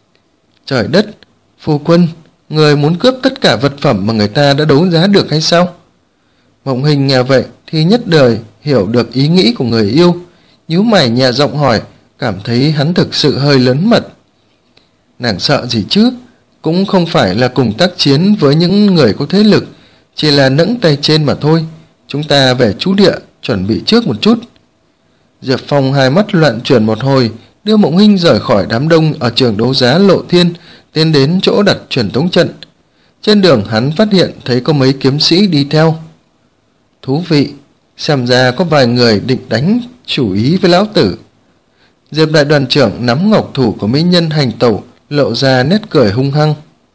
Trời đất, phu quân, người muốn cướp tất cả vật phẩm mà người ta đã đấu giá được hay sao? Mộng Hình nghe vậy thì nhất đời hiểu được ý nghĩ của người yêu, nhíu mày nhà giọng hỏi, cảm thấy hắn thực sự hơi lớn mật. Nàng sợ gì chứ? Cũng không phải là cùng tác chiến với những người có thế lực, chỉ là nẫng tay trên mà thôi. Chúng ta về trú địa, chuẩn bị trước một chút. Diệp Phong hai mắt loạn chuyển một hồi, đưa Mộng Hinh rời khỏi đám đông ở trường đấu giá Lộ Thiên, tiến đến chỗ đặt truyền tống trận. Trên đường hắn phát hiện thấy có mấy kiếm sĩ đi theo. Thú vị, xem ra có vài người định đánh chủ ý với lão tử. Diệp đại đoàn trưởng nắm ngọc thủ của mỹ nhân hành tẩu, lộ ra nét cười hung hăng.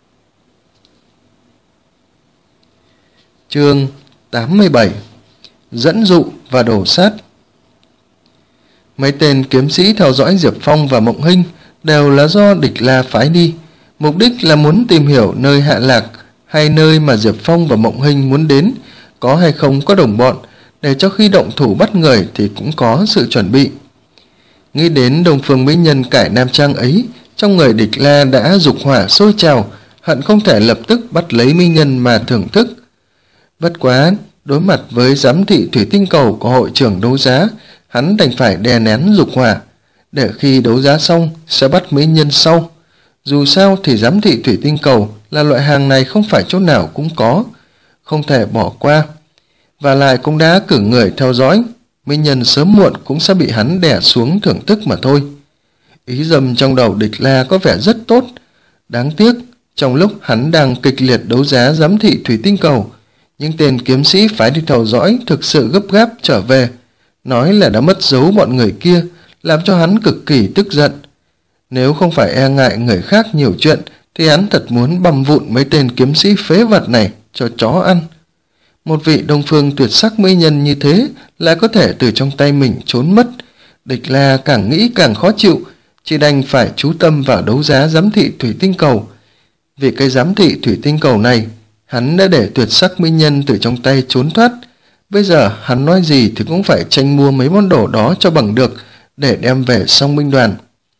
Chương tám mươi bảy. Dẫn dụ và đổ sát. Mấy tên kiếm sĩ theo dõi Diệp Phong và Mộng Hinh đều là do Địch La phái đi, mục đích là muốn tìm hiểu nơi hạ lạc hay nơi mà Diệp Phong và Mộng Hinh muốn đến có hay không có đồng bọn, để cho khi động thủ bắt người thì cũng có sự chuẩn bị. Nghĩ đến Đông Phương mỹ nhân cải nam trang ấy, trong người Địch La đã dục hỏa sôi trào, hận không thể lập tức bắt lấy mỹ nhân mà thưởng thức. Bất quá, đối mặt với giám thị thủy tinh cầu của hội trưởng đấu giá, hắn đành phải đè nén dục hỏa, để khi đấu giá xong sẽ bắt mỹ nhân sau. Dù sao thì giám thị thủy tinh cầu là loại hàng này không phải chỗ nào cũng có, không thể bỏ qua. Và lại cũng đã cử người theo dõi, mỹ nhân sớm muộn cũng sẽ bị hắn đè xuống thưởng thức mà thôi. Ý dâm trong đầu Địch La có vẻ rất tốt. Đáng tiếc, trong lúc hắn đang kịch liệt đấu giá giám thị thủy tinh cầu, những tên kiếm sĩ phái đi theo dõi thực sự gấp gáp trở về, nói là đã mất dấu bọn người kia, làm cho hắn cực kỳ tức giận. Nếu không phải e ngại người khác nhiều chuyện, thì hắn thật muốn băm vụn mấy tên kiếm sĩ phế vật này cho chó ăn. Một vị Đông Phương tuyệt sắc mỹ nhân như thế lại có thể từ trong tay mình trốn mất. Địch La càng nghĩ càng khó chịu, chỉ đành phải chú tâm vào đấu giá giám thị thủy tinh cầu. Vì cái giám thị thủy tinh cầu này, hắn đã để tuyệt sắc mỹ nhân từ trong tay trốn thoát. Bây giờ hắn nói gì thì cũng phải tranh mua mấy món đồ đó cho bằng được, để đem về song binh đoàn.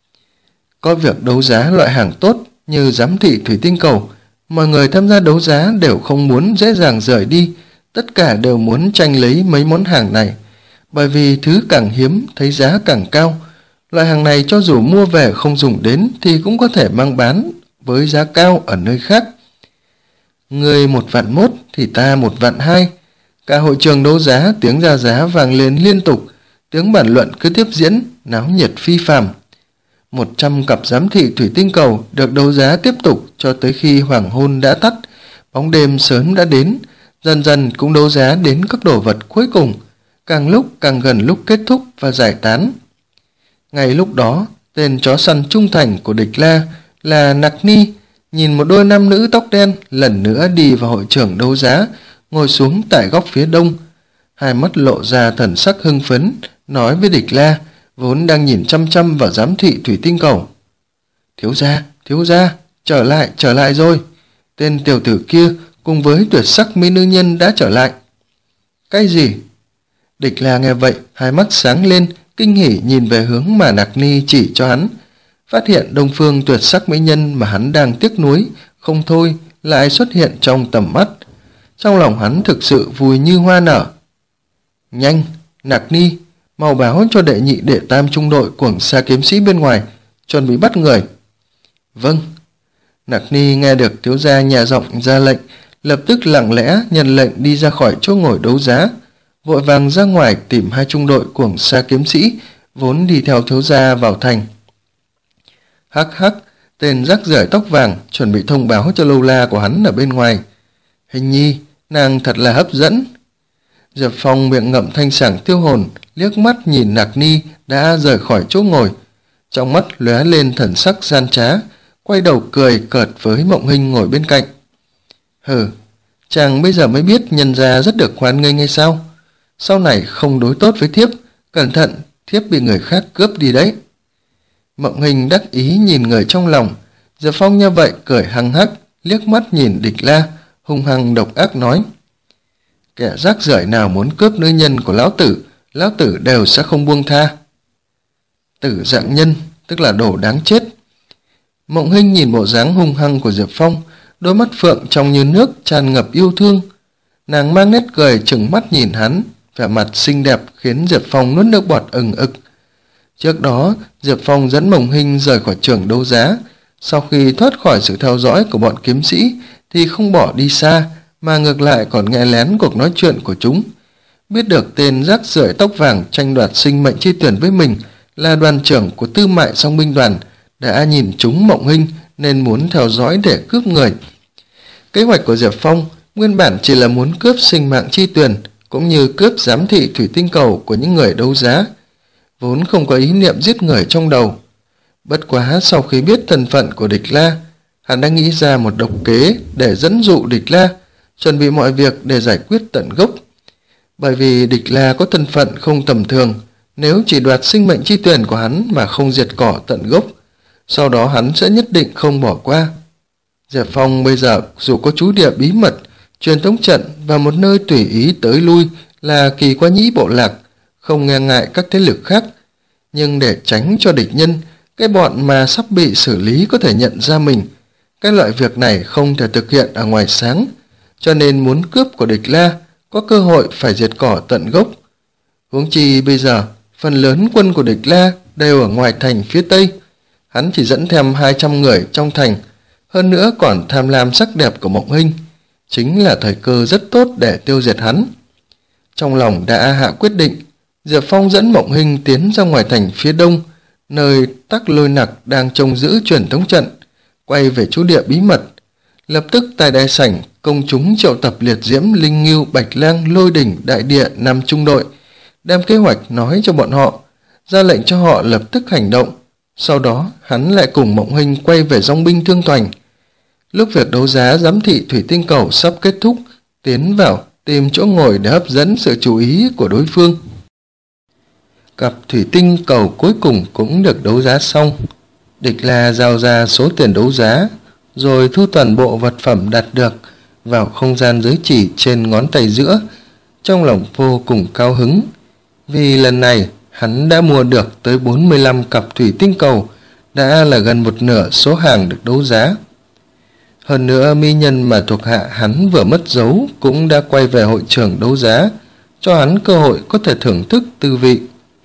Có việc đấu giá loại hàng tốt như giám thị thủy tinh cầu, mọi người tham gia đấu giá đều không muốn dễ dàng rời đi, tất cả đều muốn tranh lấy mấy món hàng này, bởi vì thứ càng hiếm thấy giá càng cao. Loại hàng này cho dù mua về không dùng đến thì cũng có thể mang bán với giá cao ở nơi khác. Người một vạn mốt thì ta một vạn hai. Cả hội trường đấu giá tiếng ra giá vang lên liên tục, tiếng bàn luận cứ tiếp diễn, náo nhiệt phi phàm. Một trăm cặp giám thị thủy tinh cầu được đấu giá tiếp tục cho tới khi hoàng hôn đã tắt, bóng đêm sớm đã đến, dần dần cũng đấu giá đến các đồ vật cuối cùng, càng lúc càng gần lúc kết thúc và giải tán. Ngay lúc đó, tên chó săn trung thành của Địch La là Nặc Ni nhìn một đôi nam nữ tóc đen lần nữa đi vào hội trường đấu giá, ngồi xuống tại góc phía đông, hai mắt lộ ra thần sắc hưng phấn, nói với Địch La, vốn đang nhìn chăm chăm vào giám thị thủy tinh cầu. Thiếu gia, thiếu gia, trở lại, trở lại rồi. Tên tiểu tử kia cùng với tuyệt sắc mỹ nữ nhân đã trở lại. Cái gì? Địch La nghe vậy, hai mắt sáng lên, kinh hỉ nhìn về hướng mà Nặc Ni chỉ cho hắn, phát hiện đông phương tuyệt sắc mỹ nhân mà hắn đang tiếc nuối không thôi lại xuất hiện trong tầm mắt. Trong lòng hắn thực sự vui như hoa nở. Nhanh, Nặc Ni, mau báo cho đệ nhị đệ tam trung đội Cuồng Sa kiếm sĩ bên ngoài chuẩn bị bắt người. Vâng. Nặc Ni nghe được thiếu gia nhà giọng ra lệnh, lập tức lặng lẽ nhận lệnh đi ra khỏi chỗ ngồi đấu giá, vội vàng ra ngoài tìm hai trung đội Cuồng Sa kiếm sĩ vốn đi theo thiếu gia vào thành. Hắc hắc, tên rắc rưởi tóc vàng chuẩn bị thông báo cho lâu la của hắn ở bên ngoài. Hình nhi, nàng thật là hấp dẫn. Diệp Phong miệng ngậm thanh sảng tiêu hồn, liếc mắt nhìn Nặc Ni đã rời khỏi chỗ ngồi, trong mắt lóe lên thần sắc gian trá, quay đầu cười cợt với Mộng Hinh ngồi bên cạnh. Hừ, chàng bây giờ mới biết nhân gia rất được hoan nghênh hay sao? Sau này không đối tốt với thiếp, cẩn thận thiếp bị người khác cướp đi đấy. Mộng Hinh đắc ý nhìn người trong lòng. Diệp Phong như vậy cười hăng hắc, liếc mắt nhìn Địch La, hung hăng độc ác nói: Kẻ rác rưởi nào muốn cướp nữ nhân của lão tử, lão tử đều sẽ không buông tha. Tử dạng nhân, tức là đồ đáng chết. Mộng Hinh nhìn bộ dáng hung hăng của Diệp Phong, đôi mắt phượng trong như nước tràn ngập yêu thương. Nàng mang nét cười trừng mắt nhìn hắn, vẻ mặt xinh đẹp khiến Diệp Phong nuốt nước bọt ừng ực. Trước đó, Diệp Phong dẫn Mộng Hinh rời khỏi trường đấu giá. Sau khi thoát khỏi sự theo dõi của bọn kiếm sĩ thì không bỏ đi xa, mà ngược lại còn nghe lén cuộc nói chuyện của chúng. Biết được tên rác rưởi tóc vàng tranh đoạt sinh mệnh chi tuyển với mình là đoàn trưởng của Tư Mại Song binh đoàn, đã nhìn trúng Mộng Hinh nên muốn theo dõi để cướp người. Kế hoạch của Diệp Phong nguyên bản chỉ là muốn cướp sinh mạng chi tuyển, cũng như cướp giám thị thủy tinh cầu của những người đấu giá, vốn không có ý niệm giết người trong đầu. Bất quá sau khi biết thân phận của Địch La, hắn đã nghĩ ra một độc kế để dẫn dụ Địch La, chuẩn bị mọi việc để giải quyết tận gốc. Bởi vì Địch La có thân phận không tầm thường, nếu chỉ đoạt sinh mệnh chi tuyển của hắn mà không diệt cỏ tận gốc, sau đó hắn sẽ nhất định không bỏ qua. Diệp Phong bây giờ dù có trú địa bí mật, truyền thống trận và một nơi tùy ý tới lui là Kỳ Qua Nhĩ bộ lạc, không nghe ngại các thế lực khác, nhưng để tránh cho địch nhân, cái bọn mà sắp bị xử lý có thể nhận ra mình, cái loại việc này không thể thực hiện ở ngoài sáng, cho nên muốn cướp của Địch La có cơ hội phải diệt cỏ tận gốc. Huống chi bây giờ phần lớn quân của Địch La đều ở ngoài thành phía tây, hắn chỉ dẫn thêm hai trăm người trong thành, hơn nữa còn tham lam sắc đẹp của Mộng Hinh, chính là thời cơ rất tốt để tiêu diệt hắn. Trong lòng đã hạ quyết định, Diệp Phong dẫn Mộng Hinh tiến ra ngoài thành phía đông, nơi Tắc Lôi Nặc đang trông giữ truyền thống trận, quay về trú địa bí mật. Lập tức tại đại sảnh, công chúng triệu tập Liệt Diễm, Linh Ngưu, Bạch Lang, Lôi Đỉnh, Đại Địa năm trung đội, đem kế hoạch nói cho bọn họ, ra lệnh cho họ lập tức hành động. Sau đó hắn lại cùng Mộng Hinh quay về dòng binh Thương Toành. Lúc việc đấu giá giám thị thủy tinh cầu sắp kết thúc, tiến vào tìm chỗ ngồi để hấp dẫn sự chú ý của đối phương. Cặp thủy tinh cầu cuối cùng cũng được đấu giá xong. Địch La giao ra số tiền đấu giá, rồi thu toàn bộ vật phẩm đạt được vào không gian giới chỉ trên ngón tay giữa, trong lòng vô cùng cao hứng. Vì lần này hắn đã mua được tới bốn mươi lăm cặp thủy tinh cầu, đã là gần một nửa số hàng được đấu giá. Hơn nữa mỹ nhân mà thuộc hạ hắn vừa mất dấu cũng đã quay về hội trường đấu giá, cho hắn cơ hội có thể thưởng thức tư vị.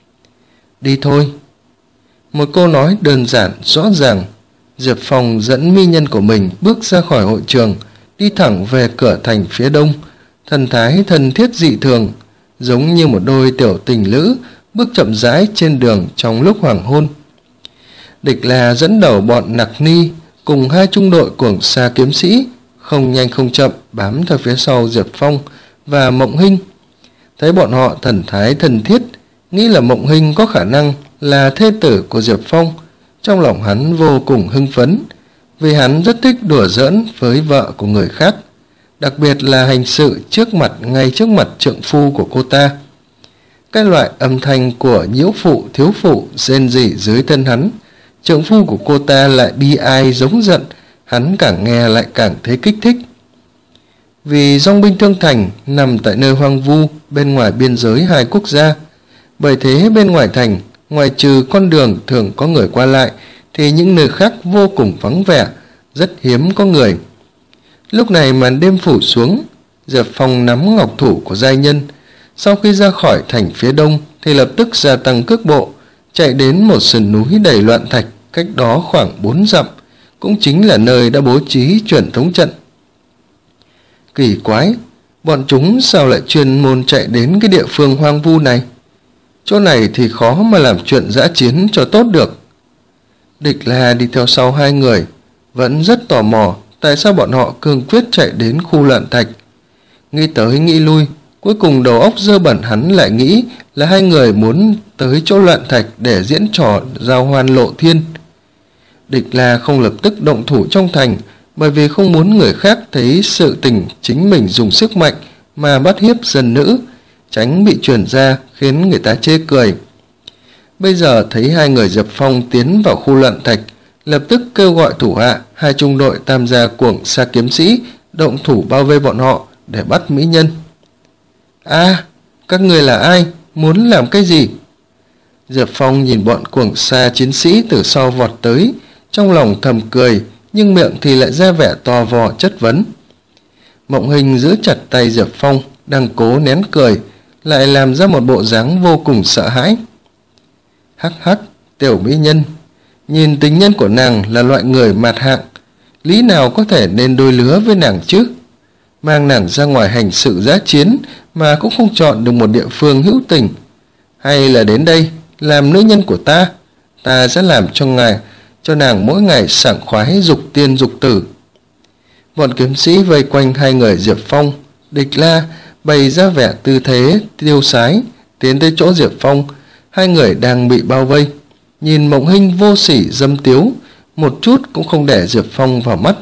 Đi thôi. Một câu nói đơn giản, rõ ràng. Diệp Phong dẫn mỹ nhân của mình bước ra khỏi hội trường, đi thẳng về cửa thành phía đông, thần thái thân thiết dị thường, giống như một đôi tiểu tình lữ bước chậm rãi trên đường trong lúc hoàng hôn. Địch La dẫn đầu bọn Nặc Ni cùng hai trung đội Cuồng Sa kiếm sĩ, không nhanh không chậm bám theo phía sau Diệp Phong và Mộng Hinh. Thấy bọn họ thần thái thân thiết, nghĩ là Mộng Hinh có khả năng là thê tử của Diệp Phong, trong lòng hắn vô cùng hưng phấn, vì hắn rất thích đùa giỡn với vợ của người khác, đặc biệt là hành sự trước mặt ngay trước mặt trượng phu của cô ta. Cái loại âm thanh của nhiễu phụ thiếu phụ rên rỉ dưới thân hắn, trượng phu của cô ta lại bi ai giống giận, hắn càng nghe lại càng thấy kích thích. Vì dòng binh Thương Thành nằm tại nơi hoang vu bên ngoài biên giới hai quốc gia, bởi thế bên ngoài thành, ngoài trừ con đường thường có người qua lại, thì những nơi khác vô cùng vắng vẻ, rất hiếm có người. Lúc này màn đêm phủ xuống, Diệp Phong nắm ngọc thủ của giai nhân, sau khi ra khỏi thành phía đông thì lập tức gia tăng cước bộ, chạy đến một sườn núi đầy loạn thạch cách đó khoảng bốn dặm, cũng chính là nơi đã bố trí truyền thống trận. Kỳ quái, bọn chúng sao lại chuyên môn chạy đến cái địa phương hoang vu này? Chỗ này thì khó mà làm chuyện dã chiến cho tốt được. Địch La đi theo sau hai người, vẫn rất tò mò tại sao bọn họ cương quyết chạy đến khu loạn thạch. Nghĩ tới nghĩ lui, cuối cùng đầu óc dơ bẩn hắn lại nghĩ là hai người muốn tới chỗ loạn thạch để diễn trò giao hoan lộ thiên. Địch La không lập tức động thủ trong thành, bởi vì không muốn người khác thấy sự tình chính mình dùng sức mạnh mà bắt hiếp dân nữ, tránh bị truyền ra khiến người ta chê cười. Bây giờ thấy hai người Diệp Phong tiến vào khu loạn thạch, lập tức kêu gọi thủ hạ hai trung đội tam gia cuồng sa kiếm sĩ động thủ bao vây bọn họ để bắt mỹ nhân. A, à, các người là ai? Muốn làm cái gì? Diệp Phong nhìn bọn cuồng sa chiến sĩ từ sau vọt tới, trong lòng thầm cười, nhưng miệng thì lại ra vẻ to vò chất vấn. Mộng Hình giữ chặt tay Diệp Phong, đang cố nén cười, lại làm ra một bộ dáng vô cùng sợ hãi. Hắc hắc, tiểu mỹ nhân, nhìn tình nhân của nàng là loại người mạt hạng, lý nào có thể nên đôi lứa với nàng chứ? Mang nàng ra ngoài hành sự dã chiến mà cũng không chọn được một địa phương hữu tình, hay là đến đây làm nữ nhân của ta, ta sẽ làm cho ngài cho nàng mỗi ngày sảng khoái dục tiên dục tử. Bọn kiếm sĩ vây quanh hai người Diệp Phong, Địch La bày ra vẻ tư thế tiêu sái, tiến tới chỗ Diệp Phong. Hai người đang bị bao vây, nhìn Mộng Hinh vô sỉ dâm tiếu, một chút cũng không để Diệp Phong vào mắt.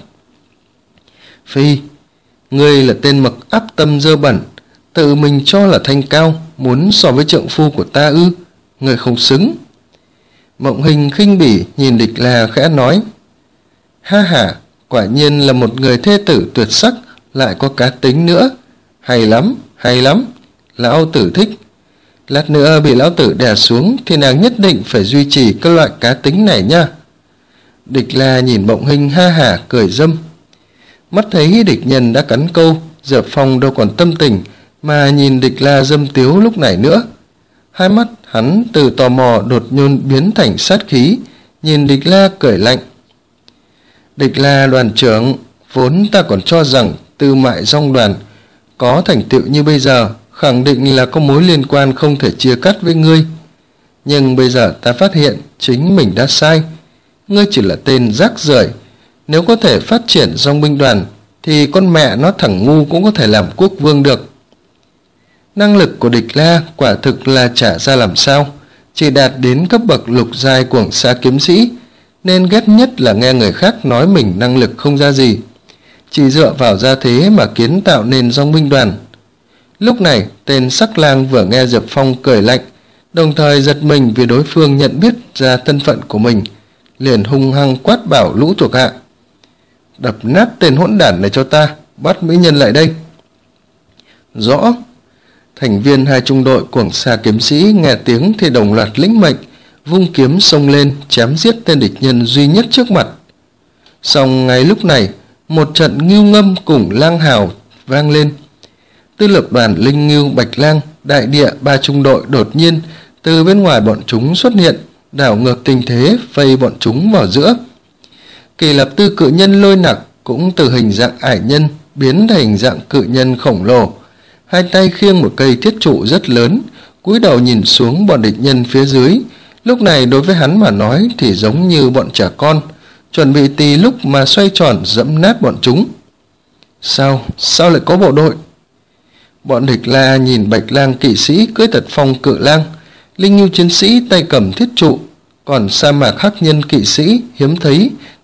Phi, ngươi là tên mực áp tâm dơ bẩn, tự mình cho là thanh cao, muốn so với trượng phu của ta ư? Ngươi không xứng. Mộng Hình khinh bỉ nhìn Địch La khẽ nói. Ha ha, quả nhiên là một người thê tử tuyệt sắc, lại có cá tính nữa. Hay lắm, hay lắm, lão tử thích. Lát nữa bị lão tử đè xuống thì nàng nhất định phải duy trì các loại cá tính này nha. Địch La nhìn Mộng Hình ha hả cười dâm. Mắt thấy địch nhân đã cắn câu, Diệp Phong đâu còn tâm tình mà nhìn Địch La dâm tiếu lúc này nữa. Hai mắt hắn từ tò mò đột nhiên biến thành sát khí, nhìn Địch La cười lạnh. Địch La đoàn trưởng, vốn ta còn cho rằng Tư Mại Dong đoàn có thành tựu như bây giờ, khẳng định là có mối liên quan không thể chia cắt với ngươi. Nhưng bây giờ ta phát hiện chính mình đã sai. Ngươi chỉ là tên rác rưởi. Nếu có thể phát triển dòng binh đoàn thì con mẹ nó thằng ngu cũng có thể làm quốc vương được. Năng lực của Địch La quả thực là trả ra làm sao, chỉ đạt đến cấp bậc lục giai cuồng sa kiếm sĩ, nên ghét nhất là nghe người khác nói mình năng lực không ra gì, chỉ dựa vào gia thế mà kiến tạo nên dòng binh đoàn. Lúc này tên Sắc Lang vừa nghe Diệp Phong cười lạnh, đồng thời giật mình vì đối phương nhận biết ra thân phận của mình, liền hung hăng quát bảo lũ thuộc hạ. Đập nát tên hỗn đản này cho ta, bắt mỹ nhân lại đây. Rõ. Thành viên hai trung đội cuồng sa kiếm sĩ nghe tiếng thì đồng loạt lĩnh mệnh, vung kiếm xông lên chém giết tên địch nhân duy nhất trước mặt. Song ngay lúc này, một trận ngưu ngâm cùng lang hào vang lên. Tư lược đoàn Linh Ngưu Bạch Lang, đại địa ba trung đội đột nhiên từ bên ngoài bọn chúng xuất hiện, đảo ngược tình thế, vây bọn chúng vào giữa. Kỳ lập tư cự nhân Lôi Nặc cũng từ hình dạng ải nhân biến thành hình dạng cự nhân khổng lồ, hai tay khiêng một cây thiết trụ rất lớn, cúi đầu nhìn xuống bọn địch nhân phía dưới. Lúc này đối với hắn mà nói thì giống như bọn trẻ con, chuẩn bị tì lúc mà xoay tròn dẫm nát bọn chúng. Sao, sao lại có bộ đội? Bọn Địch La nhìn Bạch Lang kỵ sĩ cưỡi Tật Phong cự lang, Linh Ngưu chiến sĩ tay cầm thiết trụ, còn sa mạc hắc nhân kỵ sĩ hiếm thấy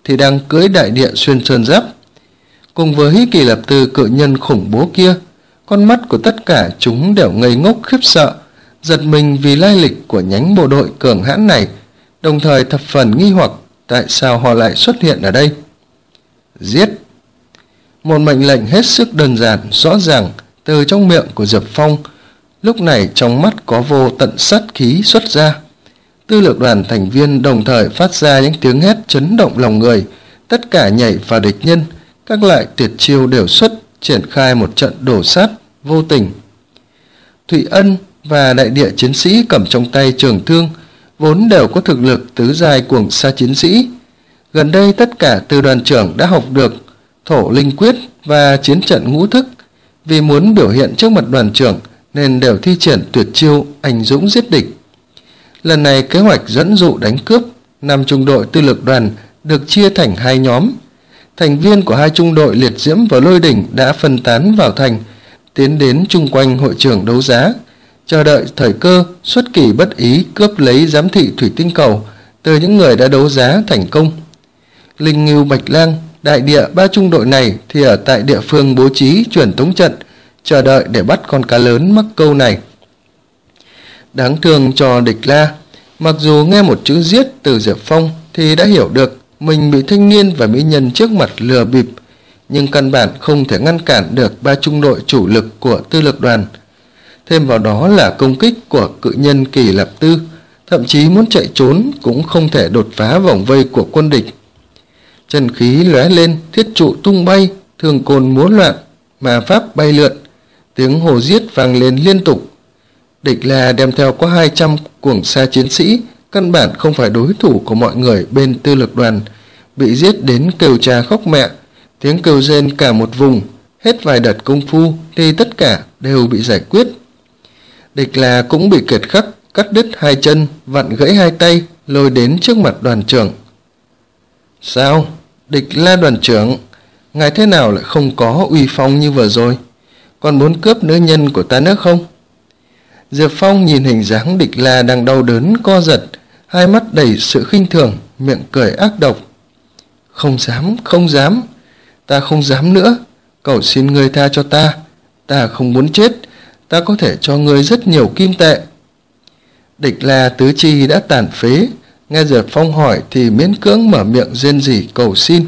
thì đang cưỡi đại địa xuyên sơn giáp. Cùng với Kỳ Lập Tư cự nhân khủng bố kia, con mắt của tất cả chúng đều ngây ngốc khiếp sợ, giật mình vì lai lịch của nhánh bộ đội cường hãn này, đồng thời thập phần nghi hoặc tại sao họ lại xuất hiện ở đây. Giết! Một mệnh lệnh hết sức đơn giản, rõ ràng từ trong miệng của Diệp Phong. Lúc này trong mắt có vô tận sát khí xuất ra. Tư lược đoàn thành viên đồng thời phát ra những tiếng hét chấn động lòng người, tất cả nhảy vào địch nhân, các loại tuyệt chiêu đều xuất, triển khai một trận đổ sát vô tình. Thụy Ân và đại địa chiến sĩ cầm trong tay trường thương, vốn đều có thực lực tứ giai cuồng sa chiến sĩ. Gần đây tất cả từ đoàn trưởng đã học được thổ linh quyết và chiến trận ngũ thức, vì muốn biểu hiện trước mặt đoàn trưởng nên đều thi triển tuyệt chiêu anh dũng giết địch. Lần này kế hoạch dẫn dụ đánh cướp, năm trung đội tư lực đoàn được chia thành hai nhóm. Thành viên của hai trung đội liệt diễm và lôi đỉnh đã phân tán vào thành, tiến đến chung quanh hội trường đấu giá, chờ đợi thời cơ xuất kỳ bất ý cướp lấy giám thị thủy tinh cầu từ những người đã đấu giá thành công. Linh Ngưu, Bạch Lang, đại địa ba trung đội này thì ở tại địa phương bố trí truyền tống trận, chờ đợi để bắt con cá lớn mắc câu này. Đáng thương cho Địch La, mặc dù nghe một chữ giết từ Diệp Phong thì đã hiểu được mình bị thanh niên và mỹ nhân trước mặt lừa bịp, nhưng căn bản không thể ngăn cản được ba trung đội chủ lực của tư lực đoàn. Thêm vào đó là công kích của cự nhân Kỳ Lập Tư, thậm chí muốn chạy trốn cũng không thể đột phá vòng vây của quân địch. Chân khí lóe lên, thiết trụ tung bay, thương côn múa loạn, ma pháp bay lượn, tiếng hò giết vang lên liên tục. Địch La đem theo có hai trăm cuồng sa chiến sĩ, căn bản không phải đối thủ của mọi người bên tư lực đoàn, bị giết đến kêu cha khóc mẹ, tiếng kêu rên cả một vùng. Hết vài đợt công phu thì tất cả đều bị giải quyết. Địch La cũng bị kiệt khắc, cắt đứt hai chân, vặn gãy hai tay, lôi đến trước mặt đoàn trưởng. Sao? Địch La đoàn trưởng, ngài thế nào lại không có uy phong như vừa rồi? Còn muốn cướp nữ nhân của ta nữa không? Diệp Phong nhìn hình dáng Địch La đang đau đớn co giật, hai mắt đầy sự khinh thường, miệng cười ác độc. Không dám, không dám, ta không dám nữa, cầu xin ngươi tha cho ta, ta không muốn chết, ta có thể cho ngươi rất nhiều kim tệ. Địch La tứ chi đã tàn phế, nghe Diệp Phong hỏi thì miễn cưỡng mở miệng rên rỉ cầu xin.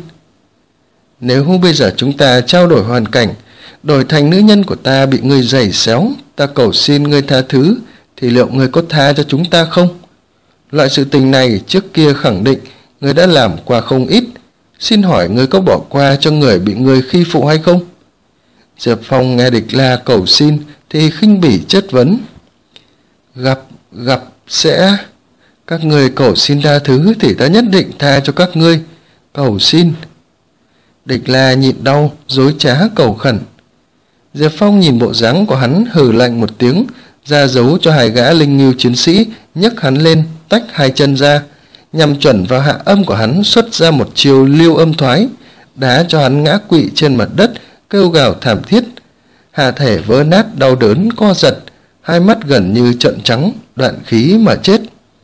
Nếu bây giờ chúng ta trao đổi hoàn cảnh, đổi thành nữ nhân của ta bị ngươi giày xéo, ta cầu xin ngươi tha thứ, thì liệu ngươi có tha cho chúng ta không? Loại sự tình này trước kia khẳng định ngươi đã làm qua không ít, xin hỏi ngươi có bỏ qua cho người bị ngươi khi phụ hay không? Diệp Phong nghe Địch La cầu xin thì khinh bỉ chất vấn. Gặp, gặp, sẽ... Các ngươi cầu xin tha thứ thì ta nhất định tha cho các ngươi, cầu xin. Địch La nhịn đau, dối trá cầu khẩn. Diệp Phong nhìn bộ dáng của hắn hừ lạnh một tiếng, ra dấu cho hai gã linh ngưu chiến sĩ nhấc hắn lên, tách hai chân ra, nhằm chuẩn vào hạ âm của hắn xuất ra một chiều lưu âm thoái, đá cho hắn ngã quỵ trên mặt đất, kêu gào thảm thiết. Hạ thể vỡ nát đau đớn co giật, hai mắt gần như trợn trắng, đoạn khí mà chết.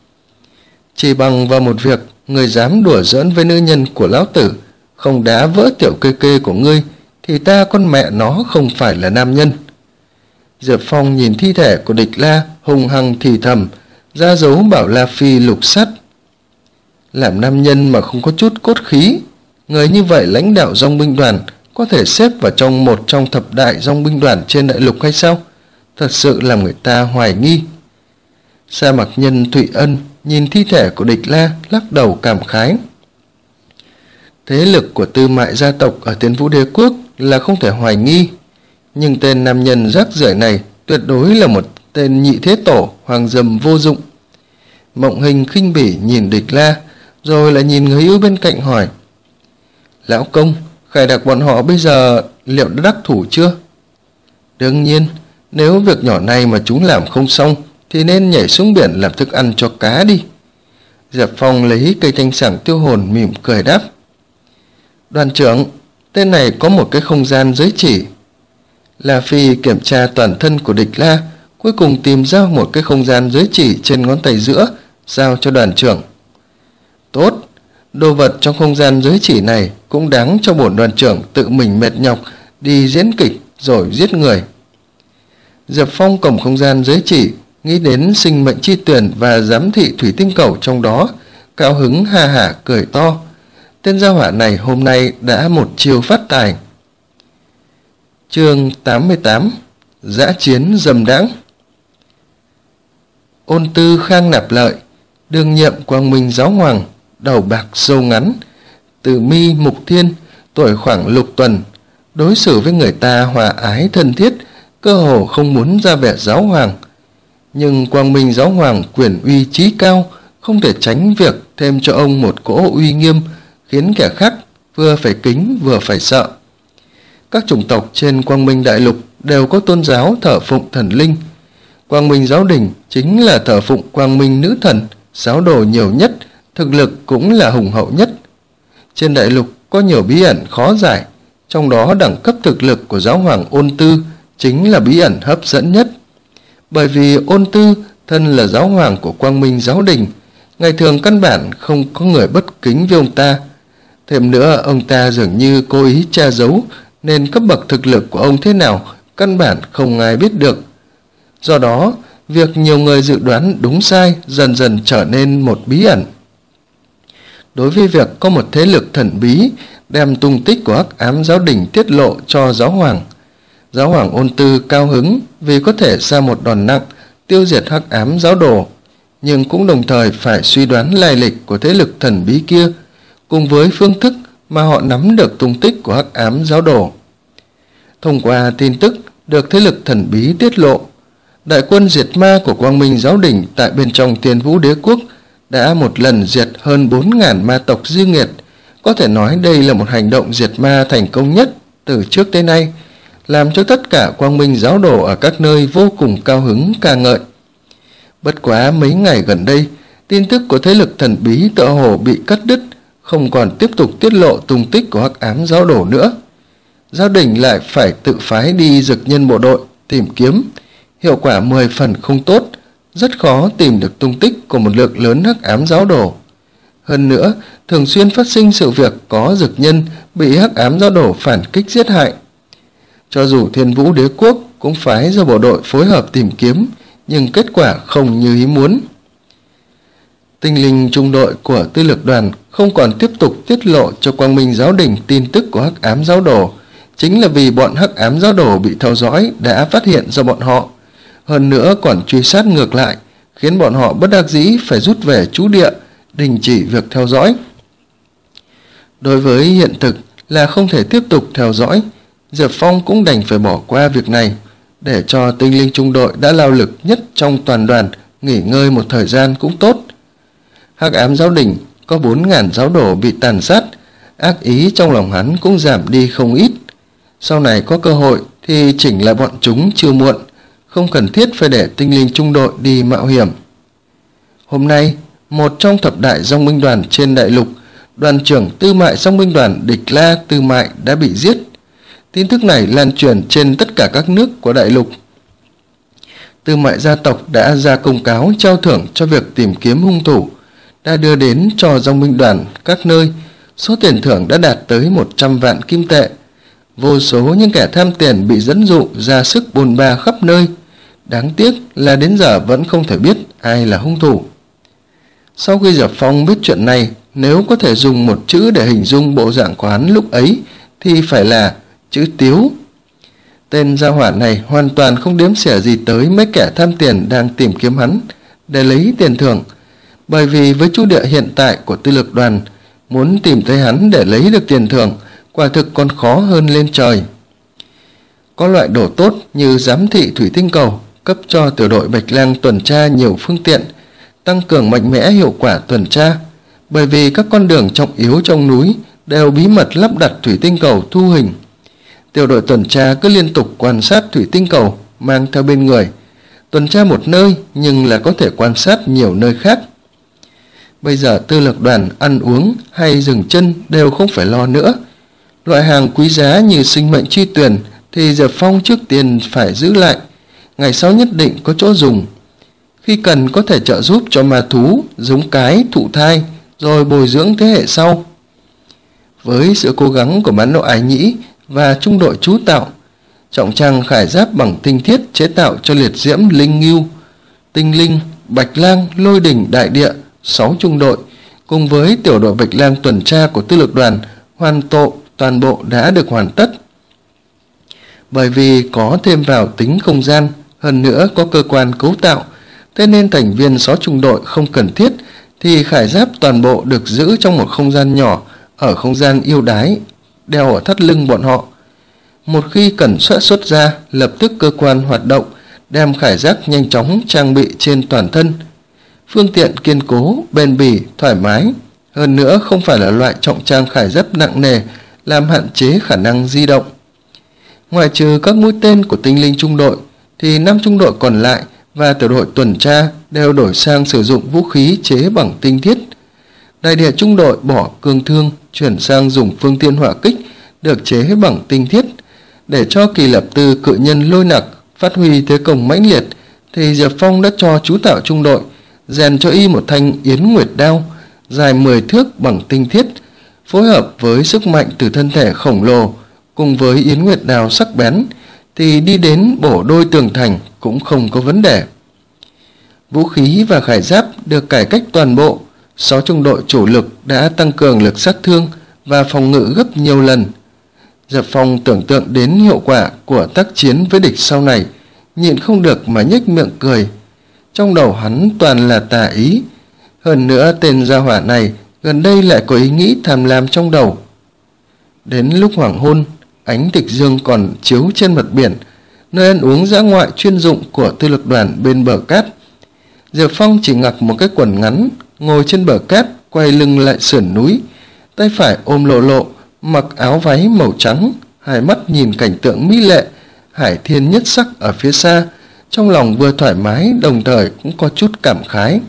Chỉ bằng vào một việc, người dám đùa giỡn với nữ nhân của lão tử, không đá vỡ tiểu kê kê của ngươi, thì ta con mẹ nó không phải là nam nhân. Diệp Phong nhìn thi thể của Địch La, hung hăng thì thầm, ra dấu bảo La Phi lục sắt. Làm nam nhân mà không có chút cốt khí, người như vậy lãnh đạo dòng binh đoàn có thể xếp vào trong một trong thập đại dòng binh đoàn trên đại lục hay sao? Thật sự làm người ta hoài nghi. Sa Mạc Nhân Thụy Ân nhìn thi thể của Địch La, lắc đầu cảm khái. Thế lực của tư mại gia tộc ở Tiên Vũ Đế Quốc là không thể hoài nghi, nhưng tên nam nhân rác rưởi này tuyệt đối là một tên nhị thế tổ hoàng dầm vô dụng. Mộng Hình khinh bỉ nhìn Địch La, rồi lại nhìn người yêu bên cạnh hỏi. Lão công, khải đặc bọn họ bây giờ liệu đã đắc thủ chưa? Đương nhiên, nếu việc nhỏ này mà chúng làm không xong, thì nên nhảy xuống biển làm thức ăn cho cá đi. Diệp Phong lấy cây thanh sảng tiêu hồn mỉm cười đáp. Đoàn trưởng, tên này có một cái không gian giới chỉ. La Phi kiểm tra toàn thân của Địch La, cuối cùng tìm ra một cái không gian giới chỉ trên ngón tay giữa, giao cho đoàn trưởng. Tốt, Đồ vật trong không gian giới chỉ này cũng đáng cho bổn đoàn trưởng tự mình mệt nhọc đi diễn kịch rồi giết người. Diệp Phong cầm không gian giới chỉ, nghĩ đến sinh mệnh chi tuyển và giám thị thủy tinh cầu trong đó, cao hứng ha hả cười to. Tên gia hỏa này hôm nay đã một chiêu phát tài. Chương tám mươi tám. Dã chiến dầm đãng. Ôn Tư Khang Nạp Lợi, đương nhiệm Quang Minh Giáo Hoàng, đầu bạc râu ngắn, Từ Mi Mục Thiên, tuổi khoảng lục tuần, đối xử với người ta hòa ái thân thiết, cơ hồ không muốn ra vẻ giáo hoàng. Nhưng Quang Minh Giáo Hoàng quyền uy chí cao, không thể tránh việc thêm cho ông một cỗ uy nghiêm, khiến kẻ khác vừa phải kính vừa phải sợ. Các chủng tộc trên Quang Minh Đại Lục đều có tôn giáo thờ phụng thần linh. Quang Minh Giáo Đình chính là thờ phụng Quang Minh Nữ Thần, giáo đồ nhiều nhất, thực lực cũng là hùng hậu nhất. Trên đại lục có nhiều bí ẩn khó giải, trong đó đẳng cấp thực lực của Giáo Hoàng Ôn Tư chính là bí ẩn hấp dẫn nhất. Bởi vì Ôn Tư thân là giáo hoàng của Quang Minh Giáo Đình, ngày thường căn bản không có người bất kính với ông ta. Thêm nữa, ông ta dường như cố ý che giấu, nên cấp bậc thực lực của ông thế nào căn bản không ai biết được. Do đó, việc nhiều người dự đoán đúng sai dần dần trở nên một bí ẩn. Đối với việc có một thế lực thần bí đem tung tích của Hắc Ám Giáo Đình tiết lộ cho giáo hoàng, Giáo hoàng Ôn Tư cao hứng vì có thể ra một đòn nặng tiêu diệt Hắc Ám Giáo Đồ, nhưng cũng đồng thời phải suy đoán lai lịch của thế lực thần bí kia cùng với phương thức mà họ nắm được tung tích của Hắc Ám Giáo Đồ. Thông qua tin tức được thế lực thần bí tiết lộ, đại quân diệt ma của Quang Minh Giáo Đình tại bên trong Thiên Vũ Đế Quốc đã một lần diệt hơn bốn nghìn ma tộc dư nghiệt. Có thể nói đây là một hành động diệt ma thành công nhất từ trước tới nay, làm cho tất cả Quang Minh Giáo Đồ ở các nơi vô cùng cao hứng ca ngợi. Bất quá mấy ngày gần đây, tin tức của thế lực thần bí tựa hồ bị cắt đứt, không còn tiếp tục tiết lộ tung tích của Hắc Ám Giáo Đồ nữa. Giáo đình lại phải tự phái đi dực nhân bộ đội tìm kiếm, hiệu quả mười phần không tốt, rất khó tìm được tung tích của một lượng lớn Hắc Ám Giáo Đồ. Hơn nữa, thường xuyên phát sinh sự việc có dực nhân bị Hắc Ám Giáo Đồ phản kích giết hại. Cho dù Thiên Vũ Đế Quốc cũng phái ra bộ đội phối hợp tìm kiếm, nhưng kết quả không như ý muốn. Tinh linh trung đội của Tư Lược Đoàn không còn tiếp tục tiết lộ cho Quang Minh Giáo Đình tin tức của Hắc Ám Giáo Đồ, chính là vì bọn Hắc Ám Giáo Đồ bị theo dõi đã phát hiện ra bọn họ, hơn nữa còn truy sát ngược lại, khiến bọn họ bất đắc dĩ phải rút về trú địa, đình chỉ việc theo dõi. Đối với hiện thực là không thể tiếp tục theo dõi, Diệp Phong cũng đành phải bỏ qua việc này, để cho tinh linh trung đội đã lao lực nhất trong toàn đoàn nghỉ ngơi một thời gian cũng tốt. Hắc Ám Giáo Đình có bốn nghìn giáo đồ bị tàn sát, ác ý trong lòng hắn cũng giảm đi không ít. Sau này có cơ hội thì chỉnh lại bọn chúng chưa muộn, không cần thiết phải để tinh linh trung đội đi mạo hiểm. Hôm nay, một trong thập đại dòng binh đoàn trên đại lục, đoàn trưởng Tư Mại dòng binh đoàn Địch La Tư Mại đã bị giết. Tin tức này lan truyền trên tất cả các nước của đại lục. Tư Mại gia tộc đã ra công cáo trao thưởng cho việc tìm kiếm hung thủ, đã đưa đến cho dòng binh đoàn các nơi. Số tiền thưởng đã đạt tới một trăm vạn kim tệ. Vô số những kẻ tham tiền bị dẫn dụ ra sức bôn ba khắp nơi. Đáng tiếc là đến giờ vẫn không thể biết ai là hung thủ. Sau khi Diệp Phong biết chuyện này, nếu có thể dùng một chữ để hình dung bộ dạng của hắn lúc ấy thì phải là chữ tiếu. Tên gia hỏa này hoàn toàn không đếm xỉa gì tới mấy kẻ tham tiền đang tìm kiếm hắn để lấy tiền thưởng, bởi vì với chu địa hiện tại của Tư Lược Đoàn, muốn tìm thấy hắn để lấy được tiền thưởng quả thực còn khó hơn lên trời. Có loại đồ tốt như giám thị thủy tinh cầu cấp cho tiểu đội Bạch Lang tuần tra nhiều phương tiện, tăng cường mạnh mẽ hiệu quả tuần tra, bởi vì các con đường trọng yếu trong núi đều bí mật lắp đặt thủy tinh cầu thu hình. Tiểu đội tuần tra cứ liên tục quan sát thủy tinh cầu mang theo bên người, tuần tra một nơi nhưng là có thể quan sát nhiều nơi khác. Bây giờ Tư Lược Đoàn ăn uống hay dừng chân đều không phải lo nữa. Loại hàng quý giá như sinh mệnh chi tuyển thì Diệp Phong trước tiên phải giữ lại, ngày sau nhất định có chỗ dùng. Khi cần có thể trợ giúp cho ma thú, giống cái, thụ thai, rồi bồi dưỡng thế hệ sau. Với sự cố gắng của bán nội ái nhĩ và trung đội chú tạo, trọng trang khải giáp bằng tinh thiết chế tạo cho liệt diễm linh ngưu, tinh linh, bạch lang, lôi đỉnh đại địa, sáu trung đội, cùng với tiểu đội bạch lang tuần tra của tư lược đoàn hoàn tộ toàn bộ đã được hoàn tất. Bởi vì có thêm vào tính không gian, hơn nữa có cơ quan cấu tạo, thế nên thành viên sáu trung đội không cần thiết, thì khải giáp toàn bộ được giữ trong một không gian nhỏ ở không gian yêu đái, đeo ở thắt lưng bọn họ. Một khi cần xuất xuất ra, lập tức cơ quan hoạt động, đem khải giáp nhanh chóng trang bị trên toàn thân. Phương tiện kiên cố, bền bỉ, thoải mái. Hơn nữa không phải là loại trọng trang khải giáp nặng nề, làm hạn chế khả năng di động. Ngoài trừ các mũi tên của tinh linh trung đội, thì năm trung đội còn lại và tiểu đội tuần tra đều đổi sang sử dụng vũ khí chế bằng tinh thiết. Đại địa trung đội bỏ cương thương, chuyển sang dùng phương tiện hỏa kích được chế bằng tinh thiết. Để cho kỳ lập tư cự nhân lôi nặc phát huy thế công mãnh liệt, thì Diệp Phong đã cho chú tạo trung đội rèn cho y một thanh yến nguyệt đao dài mười thước bằng tinh thiết, phối hợp với sức mạnh từ thân thể khổng lồ cùng với yến nguyệt đao sắc bén, thì đi đến bổ đôi tường thành cũng không có vấn đề. Vũ khí và khải giáp được cải cách toàn bộ, sáu trung đội chủ lực đã tăng cường lực sát thương và phòng ngự gấp nhiều lần. Diệp Phong tưởng tượng đến hiệu quả của tác chiến với địch sau này, nhịn không được mà nhếch miệng cười. Trong đầu hắn toàn là tà ý, hơn nữa tên gia hỏa này gần đây lại có ý nghĩ tham lam trong đầu. Đến lúc hoàng hôn, ánh tịch dương còn chiếu trên mặt biển, nơi ăn uống dã ngoại chuyên dụng của tư lược đoàn bên bờ cát. Diệp Phong chỉ ngặt một cái quần ngắn, ngồi trên bờ cát, quay lưng lại sườn núi, tay phải ôm Lộ Lộ, mặc áo váy màu trắng, hai mắt nhìn cảnh tượng mỹ lệ, hải thiên nhất sắc ở phía xa, trong lòng vừa thoải mái đồng thời cũng có chút cảm khái.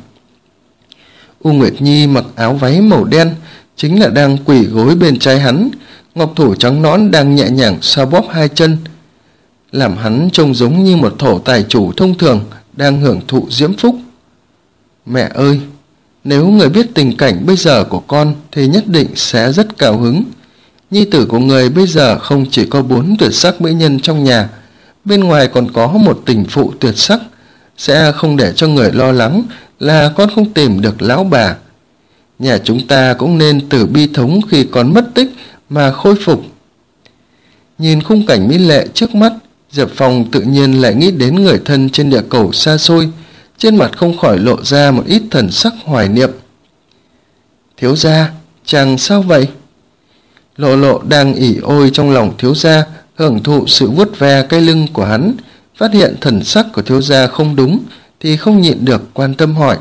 U Nguyệt Nhi mặc áo váy màu đen, chính là đang quỳ gối bên trái hắn, ngọc thủ trắng nõn đang nhẹ nhàng xoa bóp hai chân, làm hắn trông giống như một thổ tài chủ thông thường đang hưởng thụ diễm phúc. Mẹ ơi, nếu người biết tình cảnh bây giờ của con thì nhất định sẽ rất cao hứng. Nhi tử của người bây giờ không chỉ có bốn tuyệt sắc mỹ nhân trong nhà, bên ngoài còn có một tình phụ tuyệt sắc, sẽ không để cho người lo lắng là con không tìm được lão bà. Nhà chúng ta cũng nên từ bi thống khi con mất tích mà khôi phục. Nhìn khung cảnh mỹ lệ trước mắt, Diệp Phong tự nhiên lại nghĩ đến người thân trên địa cầu xa xôi, trên mặt không khỏi lộ ra một ít thần sắc hoài niệm. Thiếu gia, chàng sao vậy? Lộ Lộ đang ỉ ôi trong lòng thiếu gia, hưởng thụ sự vuốt ve cái lưng của hắn, phát hiện thần sắc của thiếu gia không đúng thì không nhịn được quan tâm hỏi.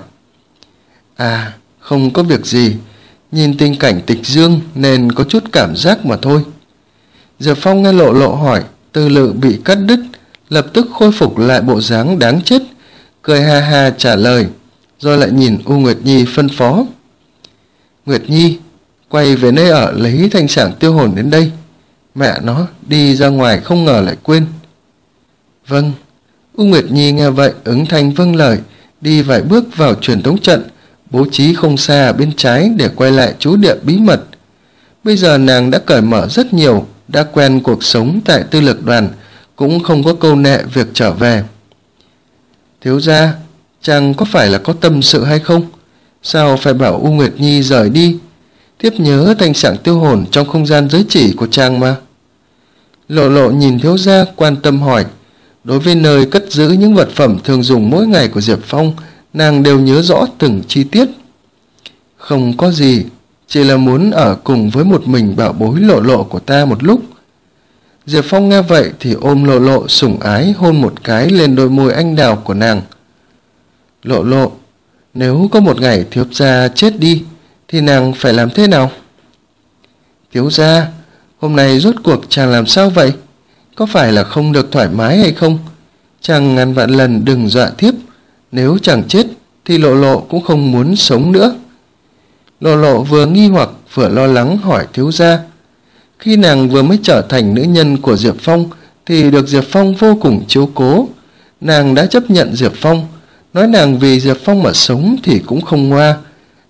À, không có việc gì, nhìn tình cảnh tịch dương nên có chút cảm giác mà thôi. Diệp Phong nghe Lộ Lộ hỏi, từ lự bị cắt đứt, lập tức khôi phục lại bộ dáng đáng chết, cười ha ha trả lời, rồi lại nhìn U Nguyệt Nhi phân phó. Nguyệt Nhi, quay về nơi ở lấy thanh sảng tiêu hồn đến đây. Mẹ nó, đi ra ngoài không ngờ lại quên. Vâng. U Nguyệt Nhi nghe vậy ứng thanh vâng lời, đi vài bước vào truyền tống trận, bố trí không xa ở bên trái để quay lại trú địa bí mật. Bây giờ nàng đã cởi mở rất nhiều, đã quen cuộc sống tại tư lược đoàn, cũng không có câu nệ việc trở về. Thiếu gia, chàng có phải là có tâm sự hay không? Sao phải bảo U Nguyệt Nhi rời đi? Thiếp nhớ thanh sảng tiêu hồn trong không gian giới chỉ của chàng mà. Lộ Lộ nhìn thiếu gia quan tâm hỏi. Đối với nơi cất giữ những vật phẩm thường dùng mỗi ngày của Diệp Phong, nàng đều nhớ rõ từng chi tiết. Không có gì, chỉ là muốn ở cùng với một mình bảo bối Lộ Lộ của ta một lúc. Diệp Phong nghe vậy thì ôm Lộ Lộ sủng ái hôn một cái lên đôi môi anh đào của nàng. Lộ Lộ, nếu có một ngày thiếu gia chết đi thì nàng phải làm thế nào? Thiếu gia, hôm nay rốt cuộc chàng làm sao vậy? Có phải là không được thoải mái hay không? Chàng ngàn vạn lần đừng dọa thiếp, nếu chàng chết thì Lộ Lộ cũng không muốn sống nữa. Lộ Lộ vừa nghi hoặc vừa lo lắng hỏi thiếu gia. Khi nàng vừa mới trở thành nữ nhân của Diệp Phong thì được Diệp Phong vô cùng chiếu cố. Nàng đã chấp nhận Diệp Phong, nói nàng vì Diệp Phong mà sống thì cũng không ngoa.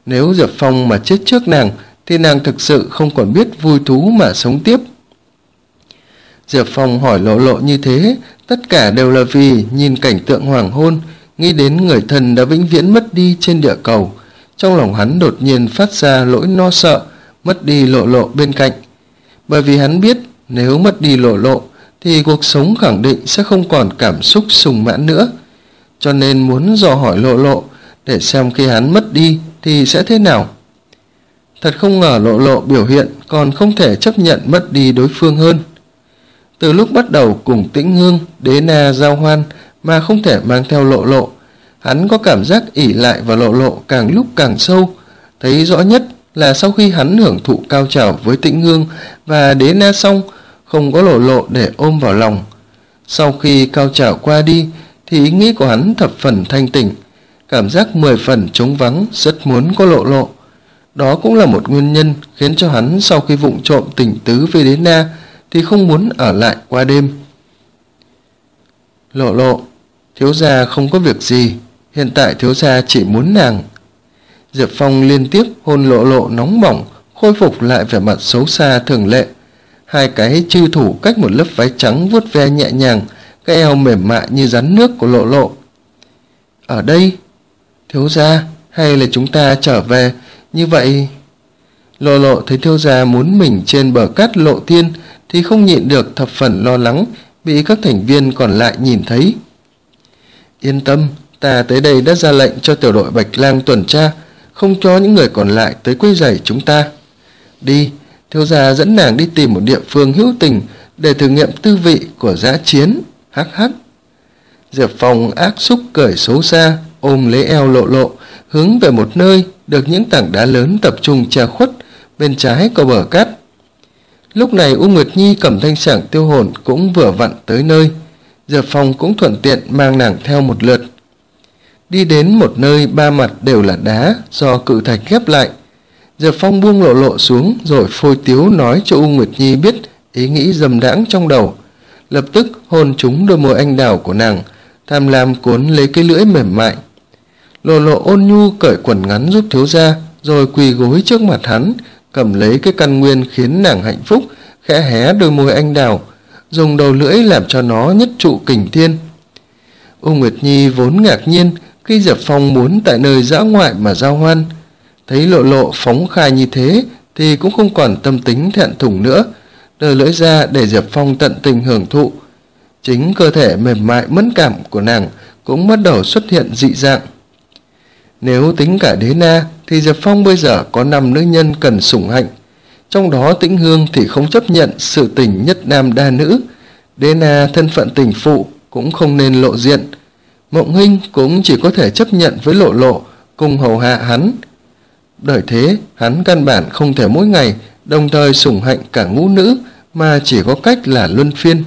Nếu Diệp Phong mà chết trước nàng thì nàng thực sự không còn biết vui thú mà sống tiếp. Diệp Phong hỏi Lộ Lộ như thế, tất cả đều là vì nhìn cảnh tượng hoàng hôn, nghĩ đến người thân đã vĩnh viễn mất đi trên địa cầu. Trong lòng hắn đột nhiên phát ra nỗi lo sợ, mất đi Lộ Lộ bên cạnh. Bởi vì hắn biết nếu mất đi Lộ Lộ thì cuộc sống khẳng định sẽ không còn cảm xúc sùng mãn nữa. Cho nên muốn dò hỏi Lộ Lộ để xem khi hắn mất đi thì sẽ thế nào. Thật không ngờ Lộ Lộ biểu hiện còn không thể chấp nhận mất đi đối phương hơn. Từ lúc bắt đầu cùng Tĩnh Hương, Đế Na giao hoan mà không thể mang theo Lộ Lộ, hắn có cảm giác ỷ lại vào Lộ Lộ càng lúc càng sâu. Thấy rõ nhất là sau khi hắn hưởng thụ cao trào với Tĩnh Hương và Đế Na xong, không có Lộ Lộ để ôm vào lòng. Sau khi cao trào qua đi thì ý nghĩ của hắn thập phần thanh tỉnh, cảm giác mười phần trống vắng, rất muốn có Lộ Lộ. Đó cũng là một nguyên nhân khiến cho hắn sau khi vụng trộm tình tứ với Đế Na thì không muốn ở lại qua đêm. Lộ Lộ, thiếu gia không có việc gì, hiện tại thiếu gia chỉ muốn nàng. Diệp Phong liên tiếp hôn Lộ Lộ nóng bỏng, khôi phục lại vẻ mặt xấu xa thường lệ. Hai cái chư thủ cách một lớp váy trắng vuốt ve nhẹ nhàng cái eo mềm mại như rắn nước của Lộ Lộ. Ở đây, thiếu gia, hay là chúng ta trở về, như vậy... Lộ Lộ thấy thiếu gia muốn mình trên bờ cát lộ thiên thì không nhịn được thập phần lo lắng, bị các thành viên còn lại nhìn thấy. Yên tâm, ta tới đây đã ra lệnh cho tiểu đội Bạch Lang tuần tra, không cho những người còn lại tới quấy rầy chúng ta. Đi, thiếu gia dẫn nàng đi tìm một địa phương hữu tình để thử nghiệm tư vị của dã chiến. Hắc hắc. Diệp Phong ác xúc cười xấu xa, ôm lấy eo Lộ Lộ, hướng về một nơi được những tảng đá lớn tập trung che khuất, bên trái có bờ cát. Lúc này U Nguyệt Nhi cầm thanh sảng tiêu hồn cũng vừa vặn tới nơi. Diệp Phong cũng thuận tiện mang nàng theo một lượt. Đi đến một nơi ba mặt đều là đá do cự thạch ghép lại. Diệp Phong buông Lộ Lộ xuống rồi phôi tiếu nói cho U Nguyệt Nhi biết ý nghĩ dầm đãng trong đầu. Lập tức hôn trúng đôi môi anh đào của nàng, tham lam cuốn lấy cái lưỡi mềm mại. Lộ Lộ ôn nhu cởi quần ngắn giúp thiếu gia, rồi quỳ gối trước mặt hắn, cầm lấy cái căn nguyên khiến nàng hạnh phúc, khẽ hé đôi môi anh đào, dùng đầu lưỡi làm cho nó nhất trụ kình thiên. U Nguyệt Nhi vốn ngạc nhiên khi Diệp Phong muốn tại nơi dã ngoại mà giao hoan, thấy Lộ Lộ phóng khai như thế thì cũng không còn tâm tính thẹn thùng nữa, đưa lưỡi ra để Diệp Phong tận tình hưởng thụ. Chính cơ thể mềm mại mẫn cảm của nàng cũng bắt đầu xuất hiện dị dạng. Nếu tính cả Đế Na thì Diệp Phong bây giờ có năm nữ nhân cần sủng hạnh, trong đó Tĩnh Hương thì không chấp nhận sự tình nhất nam đa nữ, Đế Na thân phận tình phụ cũng không nên lộ diện, Mộng Hinh cũng chỉ có thể chấp nhận với Lộ Lộ cùng hầu hạ hắn. Bởi thế hắn căn bản không thể mỗi ngày đồng thời sủng hạnh cả ngũ nữ, mà chỉ có cách là luân phiên.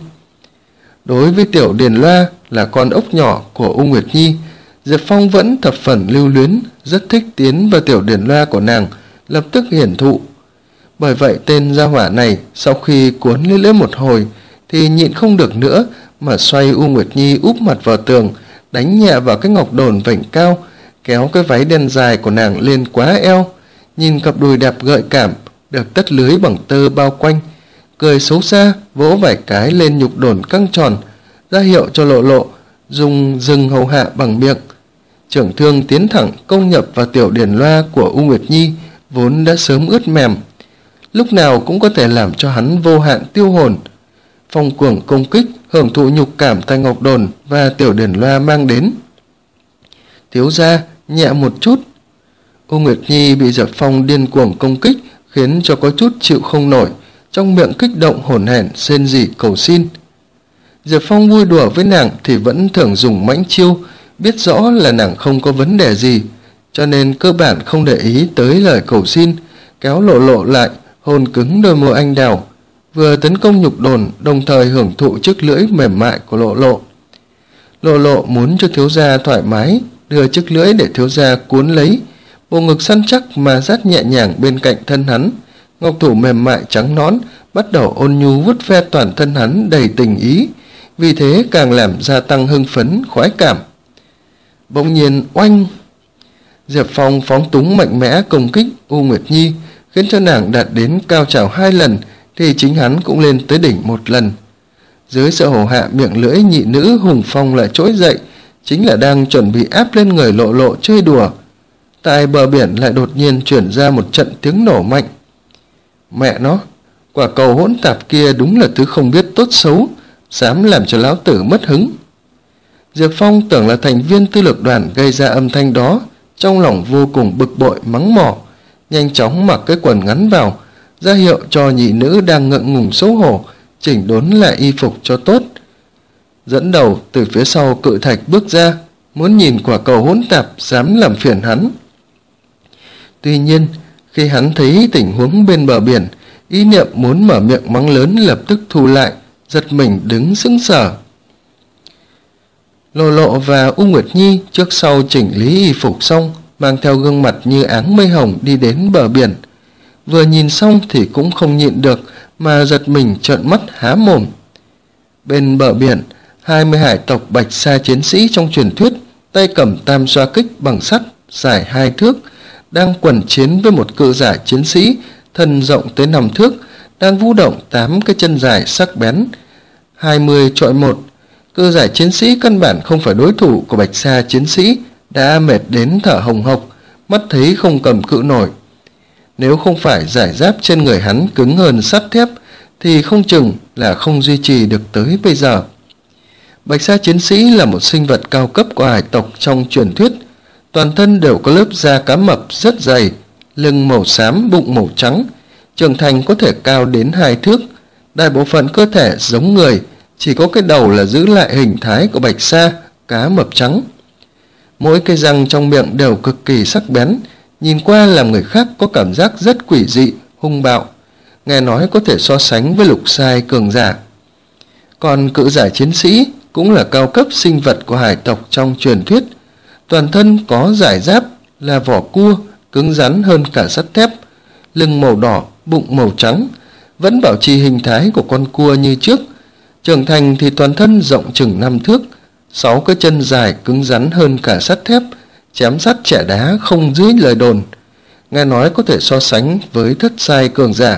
Đối với Tiểu Điền Loa là con ốc nhỏ của U Nguyệt Nhi, Diệp Phong vẫn thập phần lưu luyến, rất thích tiến vào Tiểu Điền Loa của nàng, lập tức hiển thụ. Bởi vậy tên gia hỏa này sau khi cuốn lấy lưỡi một hồi thì nhịn không được nữa mà xoay U Nguyệt Nhi úp mặt vào tường, đánh nhẹ vào cái ngọc đồn vành cao, kéo cái váy đen dài của nàng lên quá eo, nhìn cặp đùi đẹp gợi cảm được tất lưới bằng tơ bao quanh, cười xấu xa vỗ vài cái lên nhục đồn căng tròn, ra hiệu cho Lộ Lộ dùng dừng hầu hạ bằng miệng. Trưởng thương tiến thẳng công nhập vào Tiểu Điền Loa của U Nguyệt Nhi vốn đã sớm ướt mềm, lúc nào cũng có thể làm cho hắn vô hạn tiêu hồn. Phong cuồng công kích, hưởng thụ nhục cảm tại ngọc đồn và Tiểu Điền Loa mang đến. Thiếu gia, nhẹ một chút. U Nguyệt Nhi bị Diệp Phong điên cuồng công kích khiến cho có chút chịu không nổi, trong miệng kích động hổn hển rên rỉ cầu xin. Diệp Phong vui đùa với nàng thì vẫn thường dùng mãnh chiêu, biết rõ là nàng không có vấn đề gì, cho nên cơ bản không để ý tới lời cầu xin, kéo Lộ Lộ lại, hôn cứng đôi môi anh đào, vừa tấn công nhục đồn đồng thời hưởng thụ chiếc lưỡi mềm mại của Lộ Lộ. Lộ Lộ muốn cho thiếu gia thoải mái, đưa chiếc lưỡi để thiếu gia cuốn lấy, bộ ngực săn chắc mà dát nhẹ nhàng bên cạnh thân hắn, ngọc thủ mềm mại trắng nõn bắt đầu ôn nhu vuốt ve toàn thân hắn đầy tình ý, vì thế càng làm gia tăng hưng phấn khoái cảm. Bỗng nhiên oanh, Diệp Phong phóng túng mạnh mẽ công kích U Nguyệt Nhi, khiến cho nàng đạt đến cao trào hai lần, thì chính hắn cũng lên tới đỉnh một lần. Dưới sự hổ hạ miệng lưỡi nhị nữ, Hùng Phong lại trỗi dậy, chính là đang chuẩn bị áp lên người Lộ Lộ chơi đùa. Tại bờ biển lại đột nhiên chuyển ra một trận tiếng nổ mạnh. Mẹ nó, quả cầu hỗn tạp kia đúng là thứ không biết tốt xấu, dám làm cho lão tử mất hứng. Diệp Phong tưởng là thành viên tư lược đoàn gây ra âm thanh đó, trong lòng vô cùng bực bội mắng mỏ, nhanh chóng mặc cái quần ngắn vào, ra hiệu cho nhị nữ đang ngượng ngùng xấu hổ chỉnh đốn lại y phục cho tốt. Dẫn đầu từ phía sau cự thạch bước ra, muốn nhìn quả cầu hỗn tạp dám làm phiền hắn. Tuy nhiên, khi hắn thấy tình huống bên bờ biển, ý niệm muốn mở miệng mắng lớn lập tức thu lại, giật mình đứng sững sờ. Lộ Lộ và U Nguyệt Nhi trước sau chỉnh lý y phục xong, mang theo gương mặt như áng mây hồng đi đến bờ biển. Vừa nhìn xong thì cũng không nhịn được mà giật mình trợn mắt há mồm. Bên bờ biển, hai mươi hải tộc Bạch Sa chiến sĩ trong truyền thuyết, tay cầm tam xoa kích bằng sắt dài hai thước, đang quần chiến với một cự giả chiến sĩ thân rộng tới năm thước, đang vũ động tám cái chân dài sắc bén. hai mươi chọi một, cự giả chiến sĩ căn bản không phải đối thủ của Bạch Sa chiến sĩ, đã mệt đến thở hồng hộc, mắt thấy không cầm cự nổi. Nếu không phải giải giáp trên người hắn cứng hơn sắt thép, thì không chừng là không duy trì được tới bây giờ. Bạch Sa chiến sĩ là một sinh vật cao cấp của hải tộc trong truyền thuyết, toàn thân đều có lớp da cá mập rất dày, lưng màu xám, bụng màu trắng, trưởng thành có thể cao đến hai thước, đại bộ phận cơ thể giống người, chỉ có cái đầu là giữ lại hình thái của Bạch Sa, cá mập trắng. Mỗi cái răng trong miệng đều cực kỳ sắc bén, nhìn qua làm người khác có cảm giác rất quỷ dị, hung bạo, nghe nói có thể so sánh với lục sai cường giả. Còn cự giả chiến sĩ cũng là cao cấp sinh vật của hải tộc trong truyền thuyết, toàn thân có giải giáp là vỏ cua, cứng rắn hơn cả sắt thép, lưng màu đỏ, bụng màu trắng, vẫn bảo trì hình thái của con cua như trước, trưởng thành thì toàn thân rộng chừng năm thước, sáu cái chân dài cứng rắn hơn cả sắt thép, chém sắt chẻ đá không dưới lời đồn, nghe nói có thể so sánh với thất sai cường giả.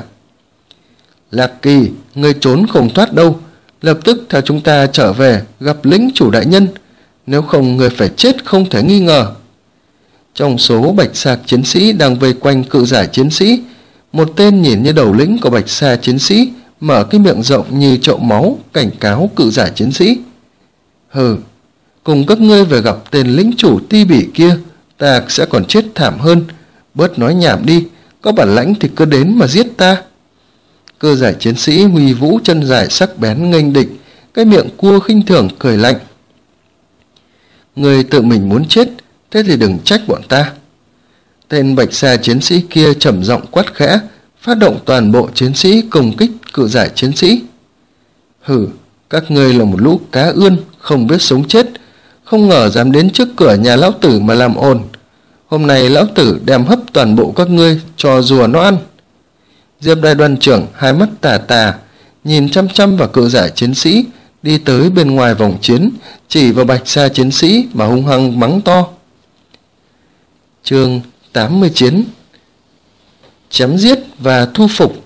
Lạc Kỳ, ngươi trốn không thoát đâu, lập tức theo chúng ta trở về gặp lĩnh chủ đại nhân, nếu không người phải chết không thể nghi ngờ. Trong số Bạch Sa chiến sĩ đang vây quanh cự giả chiến sĩ, một tên nhìn như đầu lĩnh của Bạch Sa chiến sĩ mở cái miệng rộng như chậu máu cảnh cáo cự giả chiến sĩ. Hừ, cùng các ngươi về gặp tên lĩnh chủ ti bỉ kia, ta sẽ còn chết thảm hơn, bớt nói nhảm đi, có bản lãnh thì cứ đến mà giết ta. Cơ giả chiến sĩ huy vũ chân dài sắc bén nghênh địch, cái miệng cua khinh thường cười lạnh. Người tự mình muốn chết, thế thì đừng trách bọn ta. Tên Bạch Sa chiến sĩ kia trầm giọng quát khẽ, phát động toàn bộ chiến sĩ công kích cự giả chiến sĩ. Hừ, các ngươi là một lũ cá ươn, không biết sống chết, không ngờ dám đến trước cửa nhà lão tử mà làm ồn. Hôm nay lão tử đem hấp toàn bộ các ngươi cho rùa nó ăn. Diệp đại đoàn trưởng hai mắt tà tà, nhìn chăm chăm vào cự giả chiến sĩ đi tới bên ngoài vòng chiến, chỉ vào Bạch Sa chiến sĩ mà hung hăng mắng to. Chương tám mươi chiến, chém giết và thu phục.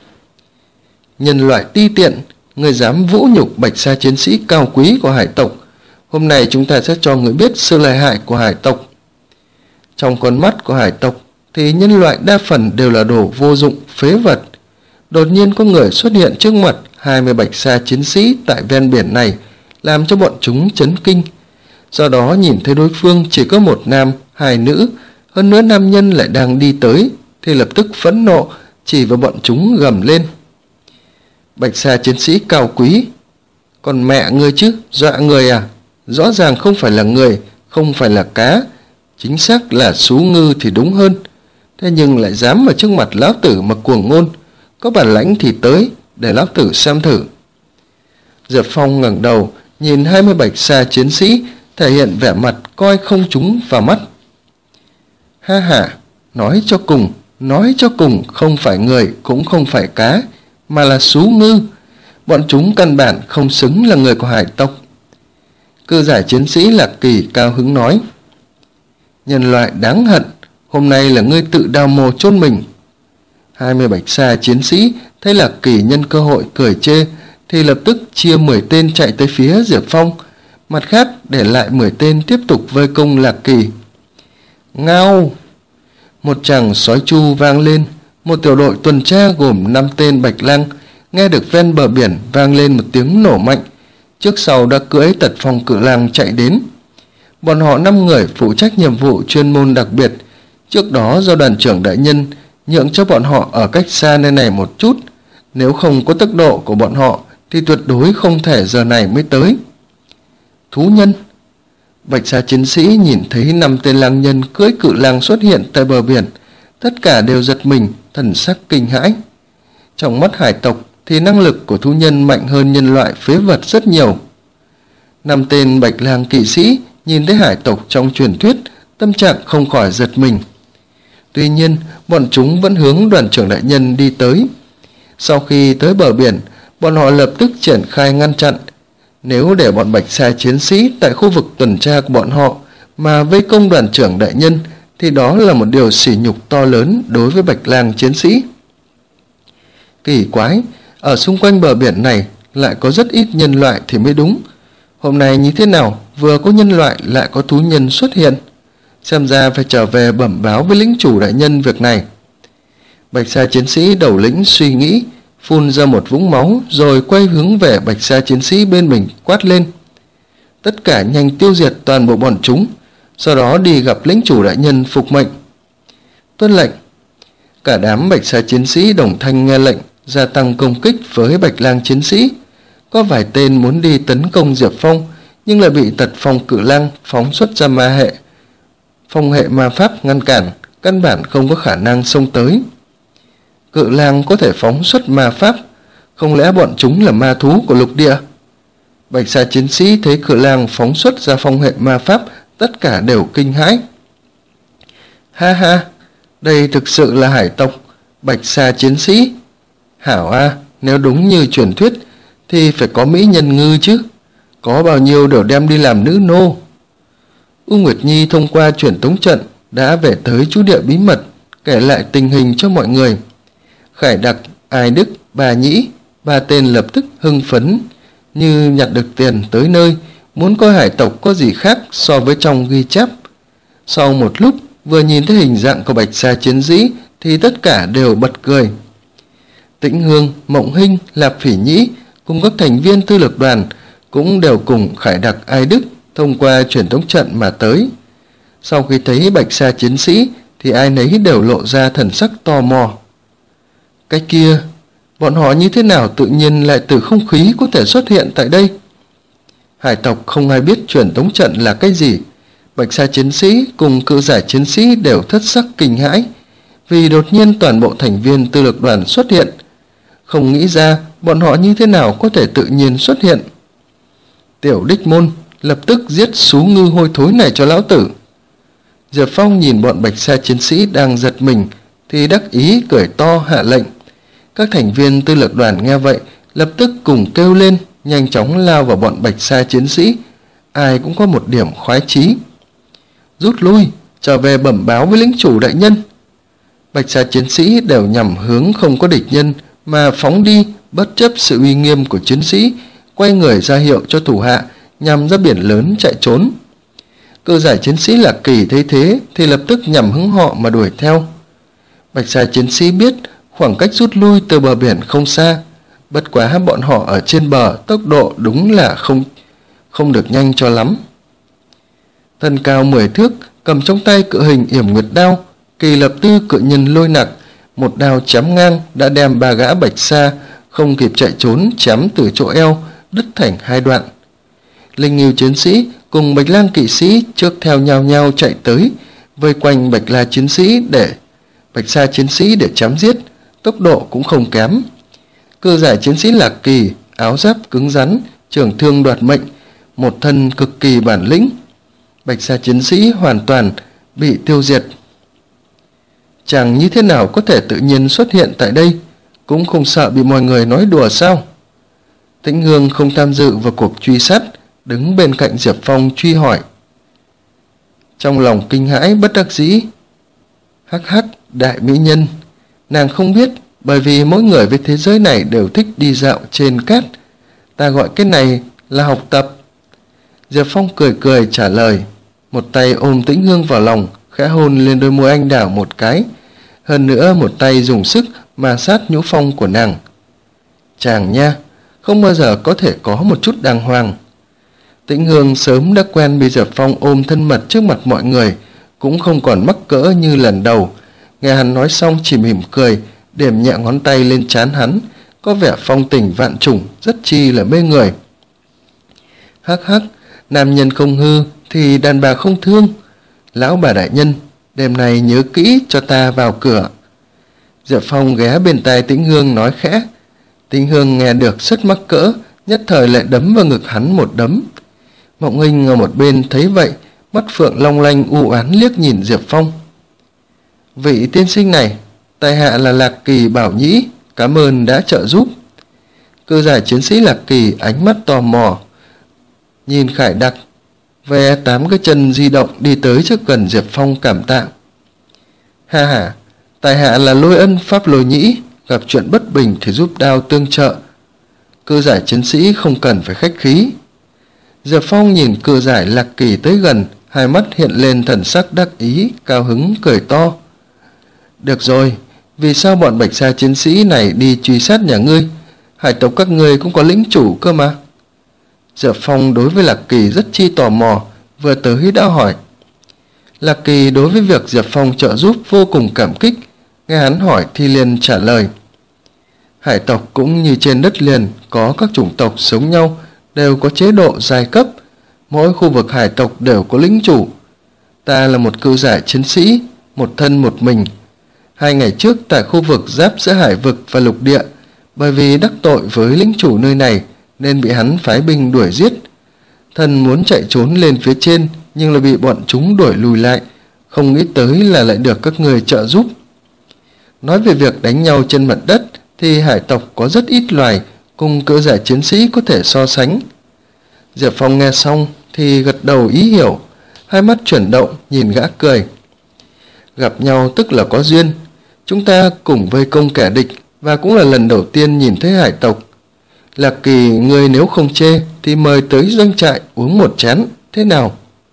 Nhân loại ti tiện, người dám vũ nhục Bạch Sa chiến sĩ cao quý của hải tộc, hôm nay chúng ta sẽ cho người biết sự lợi hại của hải tộc. Trong con mắt của hải tộc thì nhân loại đa phần đều là đồ vô dụng, phế vật. Đột nhiên có người xuất hiện trước mặt hai mươi Bạch Sa chiến sĩ tại ven biển này, làm cho bọn chúng chấn kinh. Do đó nhìn thấy đối phương chỉ có một nam, hai nữ, hơn nữa nam nhân lại đang đi tới, thì lập tức phẫn nộ, chỉ vào bọn chúng gầm lên. Bạch Sa chiến sĩ cao quý, còn mẹ ngươi chứ, dọa người à? Rõ ràng không phải là người, không phải là cá, chính xác là sú ngư thì đúng hơn. Thế nhưng lại dám ở trước mặt lão tử mà cuồng ngôn, có bản lãnh thì tới, để lão tử xem thử. Diệp Phong ngẩng đầu, nhìn hai mươi Bạch Sa chiến sĩ, thể hiện vẻ mặt coi không chúng vào mắt. Ha ha, nói cho cùng, nói cho cùng không phải người cũng không phải cá, mà là sú ngư. Bọn chúng căn bản không xứng là người của hải tộc. Cự giả chiến sĩ Lạc Kỳ cao hứng nói. Nhân loại đáng hận, hôm nay là ngươi tự đào mồ chôn mình. Hai mươi Bạch Sa chiến sĩ thấy Lạc Kỳ nhân cơ hội cười chê thì lập tức chia mười tên chạy tới phía Diệp Phong, mặt khác để lại mười tên tiếp tục vây công Lạc Kỳ. Ngao! Một tràng sói chu vang lên, một tiểu đội tuần tra gồm năm tên Bạch Lang nghe được ven bờ biển vang lên một tiếng nổ mạnh, trước sau đã cưỡi Tật Phong Cự Lang chạy đến. Bọn họ năm người phụ trách nhiệm vụ chuyên môn đặc biệt, trước đó do đoàn trưởng đại nhân nhượng cho bọn họ ở cách xa nơi này một chút, nếu không có tốc độ của bọn họ thì tuyệt đối không thể giờ này mới tới. Thú nhân! Bạch Sa chiến sĩ nhìn thấy năm tên lang nhân cưỡi cự lang xuất hiện tại bờ biển, tất cả đều giật mình, thần sắc kinh hãi. Trong mắt hải tộc thì năng lực của thú nhân mạnh hơn nhân loại phế vật rất nhiều. Năm tên Bạch Lang kỵ sĩ nhìn thấy hải tộc trong truyền thuyết, tâm trạng không khỏi giật mình. Tuy nhiên, bọn chúng vẫn hướng đoàn trưởng đại nhân đi tới. Sau khi tới bờ biển, bọn họ lập tức triển khai ngăn chặn. Nếu để bọn Bạch Sa chiến sĩ tại khu vực tuần tra của bọn họ mà vây công đoàn trưởng đại nhân thì đó là một điều sỉ nhục to lớn đối với Bạch Lang chiến sĩ. Kỳ quái, ở xung quanh bờ biển này lại có rất ít nhân loại thì mới đúng. Hôm nay như thế nào vừa có nhân loại lại có thú nhân xuất hiện? Xem ra phải trở về bẩm báo với lĩnh chủ đại nhân việc này. Bạch Sa chiến sĩ đầu lĩnh suy nghĩ, phun ra một vũng máu rồi quay hướng về Bạch Sa chiến sĩ bên mình quát lên. Tất cả nhanh tiêu diệt toàn bộ bọn chúng, sau đó đi gặp lĩnh chủ đại nhân phục mệnh. Tuân lệnh. Cả đám Bạch Sa chiến sĩ đồng thanh nghe lệnh, gia tăng công kích với Bạch Lang chiến sĩ. Có vài tên muốn đi tấn công Diệp Phong, nhưng lại bị Tật Phong Cự Lang phóng xuất ra ma hệ, phong hệ ma pháp ngăn cản, căn bản không có khả năng xông tới. Cự Lang có thể phóng xuất ma pháp, không lẽ bọn chúng là ma thú của lục địa? Bạch Sa chiến sĩ thấy Cự Lang phóng xuất ra phong hệ ma pháp, tất cả đều kinh hãi. Ha ha, đây thực sự là hải tộc Bạch Sa chiến sĩ. Hảo a, nếu đúng như truyền thuyết thì phải có mỹ nhân ngư chứ, có bao nhiêu đều đem đi làm nữ nô. U Nguyệt Nhi thông qua truyền tống trận đã về tới trú địa bí mật, kể lại tình hình cho mọi người. Khải Đặc, Ai Đức, Bà Nhĩ, ba tên lập tức hưng phấn như nhặt được tiền tới nơi, muốn coi hải tộc có gì khác so với trong ghi chép. Sau một lúc vừa nhìn thấy hình dạng của Bạch Sa chiến sĩ thì tất cả đều bật cười. Tĩnh Hương, Mộng Hinh, Lạp Phỉ Nhĩ cùng các thành viên tư lực đoàn cũng đều cùng Khải Đặc, Ai Đức thông qua truyền tống trận mà tới. Sau khi thấy Bạch Sa chiến sĩ thì ai nấy đều lộ ra thần sắc tò mò. Cái kia, bọn họ như thế nào tự nhiên lại từ không khí có thể xuất hiện tại đây? Hải tộc không ai biết truyền tống trận là cái gì. Bạch Sa chiến sĩ cùng cự giải chiến sĩ đều thất sắc kinh hãi, vì đột nhiên toàn bộ thành viên tư lực đoàn xuất hiện. Không nghĩ ra bọn họ như thế nào có thể tự nhiên xuất hiện. Tiểu Đích Môn, lập tức giết sú ngư hôi thối này cho lão tử. Diệp Phong nhìn bọn Bạch Sa chiến sĩ đang giật mình thì đắc ý cười to hạ lệnh. Các thành viên tư lực đoàn nghe vậy lập tức cùng kêu lên, nhanh chóng lao vào bọn Bạch Sa chiến sĩ, ai cũng có một điểm khoái chí. Rút lui, trở về bẩm báo với lĩnh chủ đại nhân. Bạch Sa chiến sĩ đều nhằm hướng không có địch nhân mà phóng đi, bất chấp sự uy nghiêm của chiến sĩ, quay người ra hiệu cho thủ hạ nhằm ra biển lớn chạy trốn. Cự giải chiến sĩ Lạc Kỳ thấy thế thì lập tức nhằm hướng họ mà đuổi theo. Bạch Sa chiến sĩ biết khoảng cách rút lui từ bờ biển không xa, bất quá bọn họ ở trên bờ tốc độ đúng là không không được nhanh cho lắm. Thân cao mười thước, cầm trong tay cự hình yểm nguyệt đao, Kỳ Lập Tư cự nhân lôi nặc, một đao chém ngang đã đem ba gã Bạch Sa không kịp chạy trốn chém từ chỗ eo đứt thành hai đoạn. Linh Ngưu chiến sĩ cùng Bạch Lang kỵ sĩ trước theo nhau nhau chạy tới, vây quanh Bạch La chiến sĩ để Bạch Sa chiến sĩ để chém giết, tốc độ cũng không kém. Cự giải chiến sĩ Lạc Kỳ, áo giáp cứng rắn, trường thương đoạt mệnh, một thân cực kỳ bản lĩnh. Bạch Sa chiến sĩ hoàn toàn bị tiêu diệt. Chàng như thế nào có thể tự nhiên xuất hiện tại đây, cũng không sợ bị mọi người nói đùa sao? Tĩnh Hương không tham dự vào cuộc truy sát, đứng bên cạnh Diệp Phong truy hỏi. trong lòng kinh hãi bất đắc dĩ. Hắc hắc, đại mỹ nhân. Nàng không biết, bởi vì mỗi người với thế giới này đều thích đi dạo trên cát. Ta gọi cái này là học tập. Diệp Phong cười cười trả lời, một tay ôm Tĩnh Hương vào lòng, khẽ hôn lên đôi môi anh đào một cái, hơn nữa một tay dùng sức ma sát nhũ phong của nàng. Chàng nha, không bao giờ có thể có một chút đàng hoàng. Tĩnh Hương sớm đã quen bị Diệp Phong ôm thân mật trước mặt mọi người, cũng không còn mắc cỡ như lần đầu. Nghe hắn nói xong chỉ mỉm cười, điểm nhẹ ngón tay lên trán hắn, có vẻ phong tình vạn trùng, rất chi là mê người. Hắc hắc, nam nhân không hư thì đàn bà không thương. Lão bà đại nhân, đêm nay nhớ kỹ cho ta vào cửa. Diệp Phong ghé bên tai Tĩnh Hương nói khẽ. Tĩnh Hương nghe được rất mắc cỡ, nhất thời lại đấm vào ngực hắn một đấm. Mộng Hinh ở một bên thấy vậy, mắt phượng long lanh u oán liếc nhìn Diệp Phong. Vị tiên sinh này, tại hạ là Lạc Kỳ Bảo Nhĩ, cảm ơn đã trợ giúp. Cơ giải chiến sĩ Lạc Kỳ ánh mắt tò mò nhìn Khải Đặc, ve tám cái chân di động đi tới trước gần Diệp Phong cảm tạ. Ha ha, tại hạ là Lôi Ân Pháp Lôi Nhĩ, gặp chuyện bất bình thì giúp đao tương trợ. Cơ giải chiến sĩ không cần phải khách khí. Diệp Phong nhìn cơ giải Lạc Kỳ tới gần, hai mắt hiện lên thần sắc đắc ý, cao hứng cười to. Được rồi, vì sao bọn Bạch Sa chiến sĩ này đi truy sát nhà ngươi? Hải tộc các ngươi cũng có lĩnh chủ cơ mà. Diệp Phong đối với Lạc Kỳ rất chi tò mò, vừa tới đã hỏi. Lạc Kỳ đối với việc Diệp Phong trợ giúp vô cùng cảm kích, nghe hắn hỏi thì liền trả lời. Hải tộc cũng như trên đất liền, có các chủng tộc sống nhau, đều có chế độ giai cấp, mỗi khu vực hải tộc đều có lĩnh chủ. Ta là một cự giải chiến sĩ, một thân một mình. Hai ngày trước tại khu vực giáp giữa hải vực và lục địa, bởi vì đắc tội với lĩnh chủ nơi này nên bị hắn phái binh đuổi giết. Thân muốn chạy trốn lên phía trên nhưng lại bị bọn chúng đuổi lùi lại, không nghĩ tới là lại được các người trợ giúp. Nói về việc đánh nhau trên mặt đất thì hải tộc có rất ít loài cùng cự giải chiến sĩ có thể so sánh. Diệp Phong nghe xong thì gật đầu ý hiểu, hai mắt chuyển động nhìn gã cười. Gặp nhau tức là có duyên, chúng ta cùng vây công kẻ địch và cũng là lần đầu tiên nhìn thấy hải tộc. Lạc Kỳ, ngươi nếu không chê thì mời tới doanh trại uống một chén, thế nào?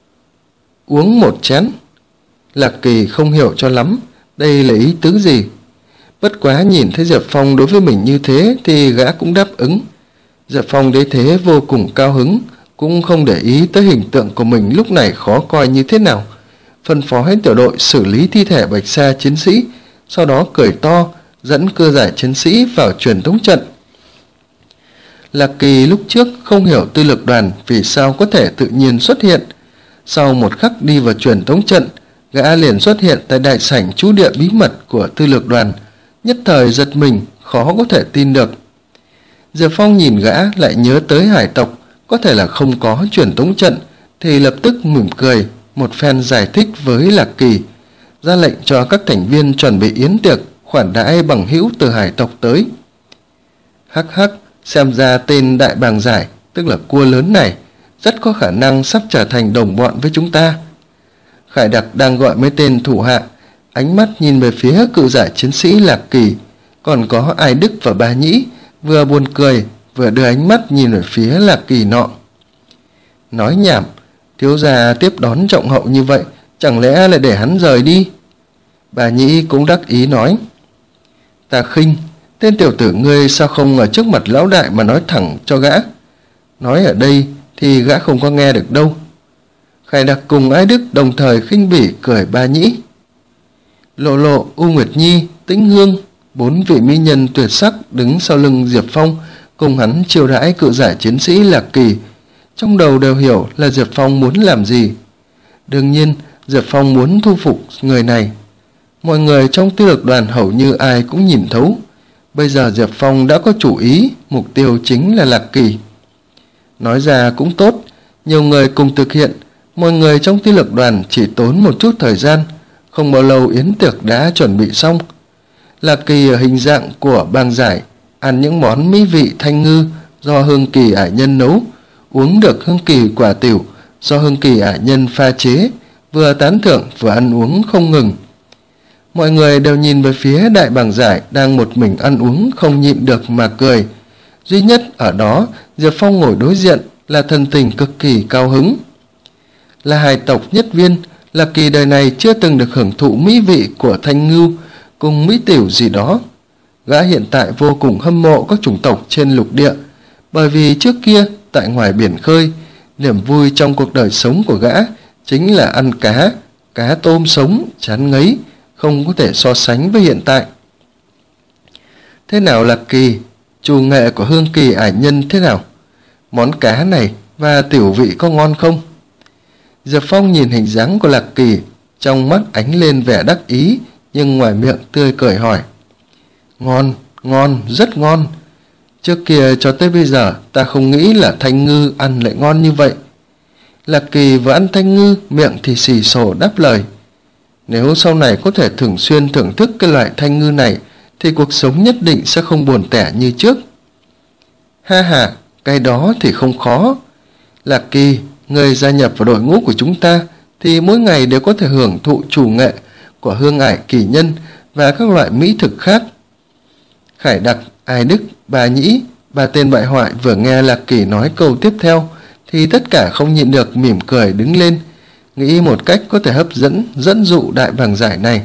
Uống một chén? Lạc Kỳ không hiểu cho lắm, đây là ý tứ gì? Bất quá nhìn thấy Diệp Phong đối với mình như thế thì gã cũng đáp ứng. Diệp Phong đấy thế vô cùng cao hứng, cũng không để ý tới hình tượng của mình lúc này khó coi như thế nào. Phân phó hết tiểu đội xử lý thi thể Bạch Sa chiến sĩ, sau đó cười to dẫn cơ giải chiến sĩ vào truyền tống trận. Lạc Kỳ lúc trước không hiểu tư lực đoàn vì sao có thể tự nhiên xuất hiện. Sau một khắc đi vào truyền tống trận, gã liền xuất hiện tại đại sảnh trú địa bí mật của tư lực đoàn, nhất thời giật mình, khó có thể tin được. Diệp Phong nhìn gã lại nhớ tới hải tộc có thể là không có truyền tống trận, thì lập tức mỉm cười, một phen giải thích với Lạc Kỳ, ra lệnh cho các thành viên chuẩn bị yến tiệc khoản đãi bằng hữu từ hải tộc tới. Hắc hắc, xem ra tên đại bàng giải, tức là cua lớn này, rất có khả năng sắp trở thành đồng bọn với chúng ta. Khải Đặc đang gọi mấy tên thủ hạ, ánh mắt nhìn về phía cự giải chiến sĩ Lạc Kỳ, còn có Ai Đức và Ba Nhĩ, vừa buồn cười, vừa đưa ánh mắt nhìn về phía Lạc Kỳ nọ. Nói nhảm, thiếu gia tiếp đón trọng hậu như vậy, chẳng lẽ lại để hắn rời đi? Bà Nhĩ cũng đắc ý nói. Ta khinh, tên tiểu tử ngươi sao không ở trước mặt lão đại mà nói thẳng cho gã? Nói ở đây thì gã không có nghe được đâu. Khải Đặc cùng Ai Đức đồng thời khinh bỉ cười Ba Nhĩ. Lộ Lộ, U Nguyệt Nhi, Tĩnh Hương, bốn vị mỹ nhân tuyệt sắc đứng sau lưng Diệp Phong, cùng hắn chiêu đãi cự giải chiến sĩ Lạc Kỳ, trong đầu đều hiểu là Diệp Phong muốn làm gì. Đương nhiên, Diệp Phong muốn thu phục người này. Mọi người trong tư lực đoàn hầu như ai cũng nhìn thấu. Bây giờ Diệp Phong đã có chủ ý, mục tiêu chính là Lạc Kỳ. Nói ra cũng tốt, nhiều người cùng thực hiện, mọi người trong tư lực đoàn chỉ tốn một chút thời gian, không bao lâu yến tiệc đã chuẩn bị xong. Lạc Kỳ ở hình dạng của bang giải, ăn những món mỹ vị thanh ngư do Hương Kỳ ải nhân nấu, uống được Hương Kỳ quả tiểu do Hương Kỳ ải nhân pha chế, vừa tán thưởng vừa ăn uống không ngừng. Mọi người đều nhìn về phía Đại Bàng Giải đang một mình ăn uống không nhịn được mà cười. Duy nhất ở đó, Diệp Phong ngồi đối diện là thần tình cực kỳ cao hứng. Là hài tộc nhất viên, Lạc Kỳ đời này chưa từng được hưởng thụ mỹ vị của thanh ngưu cùng mỹ tiểu gì đó. Gã hiện tại vô cùng hâm mộ các chủng tộc trên lục địa, bởi vì trước kia tại ngoài biển khơi, niềm vui trong cuộc đời sống của gã chính là ăn cá, cá tôm sống, chán ngấy, không có thể so sánh với hiện tại. Thế nào Lạc Kỳ, chủ nghệ của Hương Kỳ ải nhân thế nào? Món cá này và tiểu vị có ngon không? Diệp Phong nhìn hình dáng của Lạc Kỳ, trong mắt ánh lên vẻ đắc ý, nhưng ngoài miệng tươi cười hỏi. Ngon, ngon, rất ngon. Trước kia cho tới bây giờ ta không nghĩ là thanh ngư ăn lại ngon như vậy. Lạc Kỳ vừa ăn thanh ngư, miệng thì xì xồ đáp lời. Nếu sau này có thể thường xuyên thưởng thức cái loại thanh ngư này, thì cuộc sống nhất định sẽ không buồn tẻ như trước. Ha ha, cái đó thì không khó. Lạc Kỳ, người gia nhập vào đội ngũ của chúng ta thì mỗi ngày đều có thể hưởng thụ chủ nghệ của Hương Ải Kỳ Nhân và các loại mỹ thực khác. Khải Đặc, Ai Đức, Bà Nhĩ, ba tên bại hoại vừa nghe Lạc Kỳ nói câu tiếp theo thì tất cả không nhịn được mỉm cười đứng lên, nghĩ một cách có thể hấp dẫn, dẫn dụ Đại Bàng Giải này.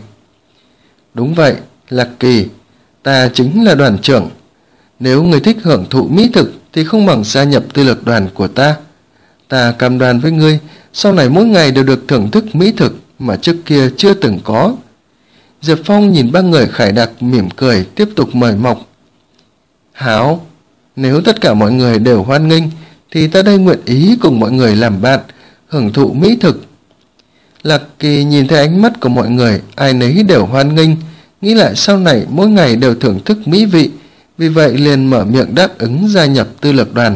Đúng vậy, Lạc Kỳ, ta chính là đoàn trưởng. Nếu người thích hưởng thụ mỹ thực thì không bằng gia nhập tư lược đoàn của ta. Ta cam đoan với ngươi, sau này mỗi ngày đều được thưởng thức mỹ thực mà trước kia chưa từng có. Diệp Phong nhìn ba người Khải Đặc mỉm cười, tiếp tục mời mọc. Hảo, nếu tất cả mọi người đều hoan nghênh, thì ta đây nguyện ý cùng mọi người làm bạn, hưởng thụ mỹ thực. Lạc Kỳ nhìn thấy ánh mắt của mọi người, ai nấy đều hoan nghênh, nghĩ lại sau này mỗi ngày đều thưởng thức mỹ vị, vì vậy liền mở miệng đáp ứng gia nhập tư lược đoàn.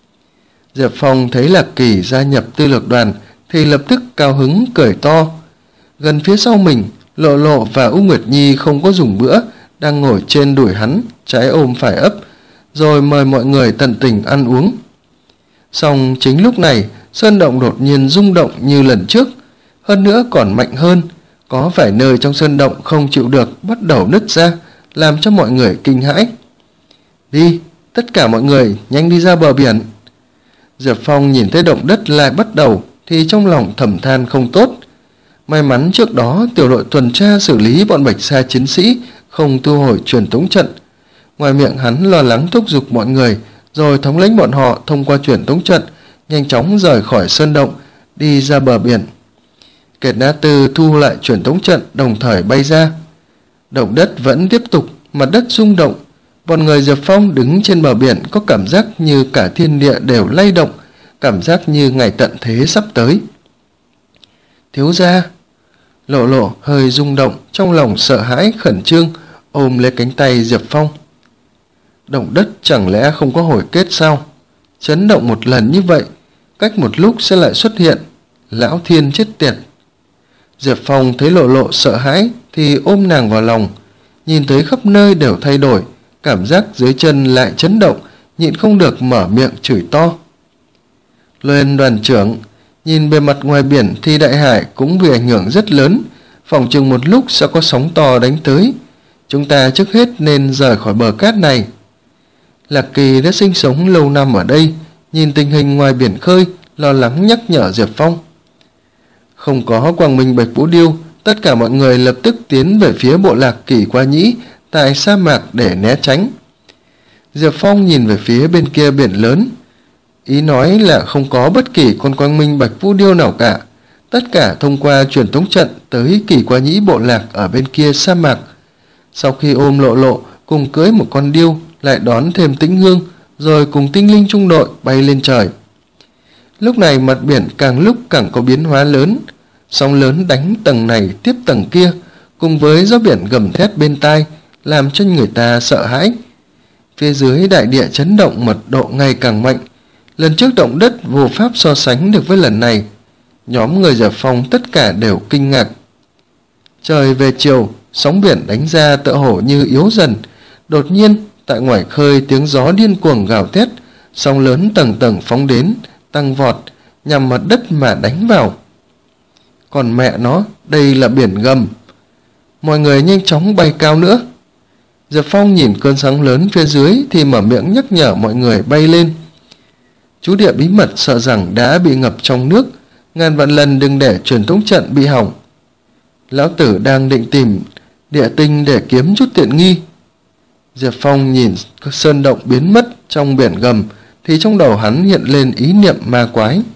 Diệp Phong thấy Lạc Kỳ gia nhập tư lược đoàn thì lập tức cao hứng cười to. Gần phía sau mình, Lộ Lộ và U Nguyệt Nhi không có dùng bữa, đang ngồi trên đùi hắn, trái ôm phải ấp, rồi mời mọi người tận tình ăn uống. Song chính lúc này, sơn động đột nhiên rung động như lần trước, hơn nữa còn mạnh hơn, có vài nơi trong sơn động không chịu được bắt đầu nứt ra, làm cho mọi người kinh hãi. Đi, tất cả mọi người nhanh đi ra bờ biển. Diệp Phong nhìn thấy động đất lại bắt đầu thì trong lòng thầm than không tốt. May mắn trước đó tiểu đội tuần tra xử lý bọn Bạch Sa chiến sĩ không thu hồi truyền tống trận. Ngoài miệng hắn lo lắng thúc giục mọi người, rồi thống lĩnh bọn họ thông qua truyền tống trận nhanh chóng rời khỏi sơn động, đi ra bờ biển. Kiệt Na Tư thu lại truyền tống trận, đồng thời bay ra. Động đất vẫn tiếp tục, mặt đất rung động. Bọn người Diệp Phong đứng trên bờ biển có cảm giác như cả thiên địa đều lay động, cảm giác như ngày tận thế sắp tới. Thiếu gia, Lộ Lộ hơi rung động, trong lòng sợ hãi khẩn trương, ôm lấy cánh tay Diệp Phong. Động đất chẳng lẽ không có hồi kết sao? Chấn động một lần như vậy, cách một lúc sẽ lại xuất hiện. Lão thiên chết tiệt. Diệp Phong thấy Lộ Lộ sợ hãi thì ôm nàng vào lòng, nhìn thấy khắp nơi đều thay đổi, cảm giác dưới chân lại chấn động, nhịn không được mở miệng chửi to. Lên đoàn trưởng, nhìn bề mặt ngoài biển thì đại hải cũng bị ảnh hưởng rất lớn, phòng chừng một lúc sẽ có sóng to đánh tới. Chúng ta trước hết nên rời khỏi bờ cát này. Lạc Kỳ đã sinh sống lâu năm ở đây, nhìn tình hình ngoài biển khơi, lo lắng nhắc nhở Diệp Phong. Không có Quang Minh Bạch Vũ Điêu, tất cả mọi người lập tức tiến về phía bộ lạc Kỳ Qua Nhĩ tại sa mạc để né tránh. Diệp Phong nhìn về phía bên kia biển lớn, ý nói là không có bất kỳ con Quang Minh Bạch Vũ Điêu nào cả, tất cả thông qua truyền tống trận tới Kỳ Qua Nhĩ bộ lạc ở bên kia sa mạc. Sau khi ôm Lộ Lộ cùng cưới một con điêu, lại đón thêm Tĩnh Hương, rồi cùng tinh linh trung đội bay lên trời. Lúc này mặt biển càng lúc càng có biến hóa lớn, sóng lớn đánh tầng này tiếp tầng kia, cùng với gió biển gầm thét bên tai, làm cho người ta sợ hãi. Phía dưới đại địa chấn động mật độ ngày càng mạnh, lần trước động đất vô pháp so sánh được với lần này. Nhóm người Diệp Phong tất cả đều kinh ngạc. Trời về chiều, sóng biển đánh ra tựa hồ như yếu dần. Đột nhiên, tại ngoài khơi tiếng gió điên cuồng gào thét, sóng lớn tầng tầng phóng đến, tăng vọt, nhằm mặt đất mà đánh vào. Còn mẹ nó, đây là biển gầm. Mọi người nhanh chóng bay cao nữa. Diệp Phong nhìn cơn sóng lớn phía dưới thì mở miệng nhắc nhở mọi người bay lên. Chú địa bí mật sợ rằng đã bị ngập trong nước, ngàn vạn lần đừng để truyền tống trận bị hỏng. Lão tử đang định tìm địa tinh để kiếm chút tiện nghi. Diệp Phong nhìn sơn động biến mất trong biển gầm thì trong đầu hắn hiện lên ý niệm ma quái.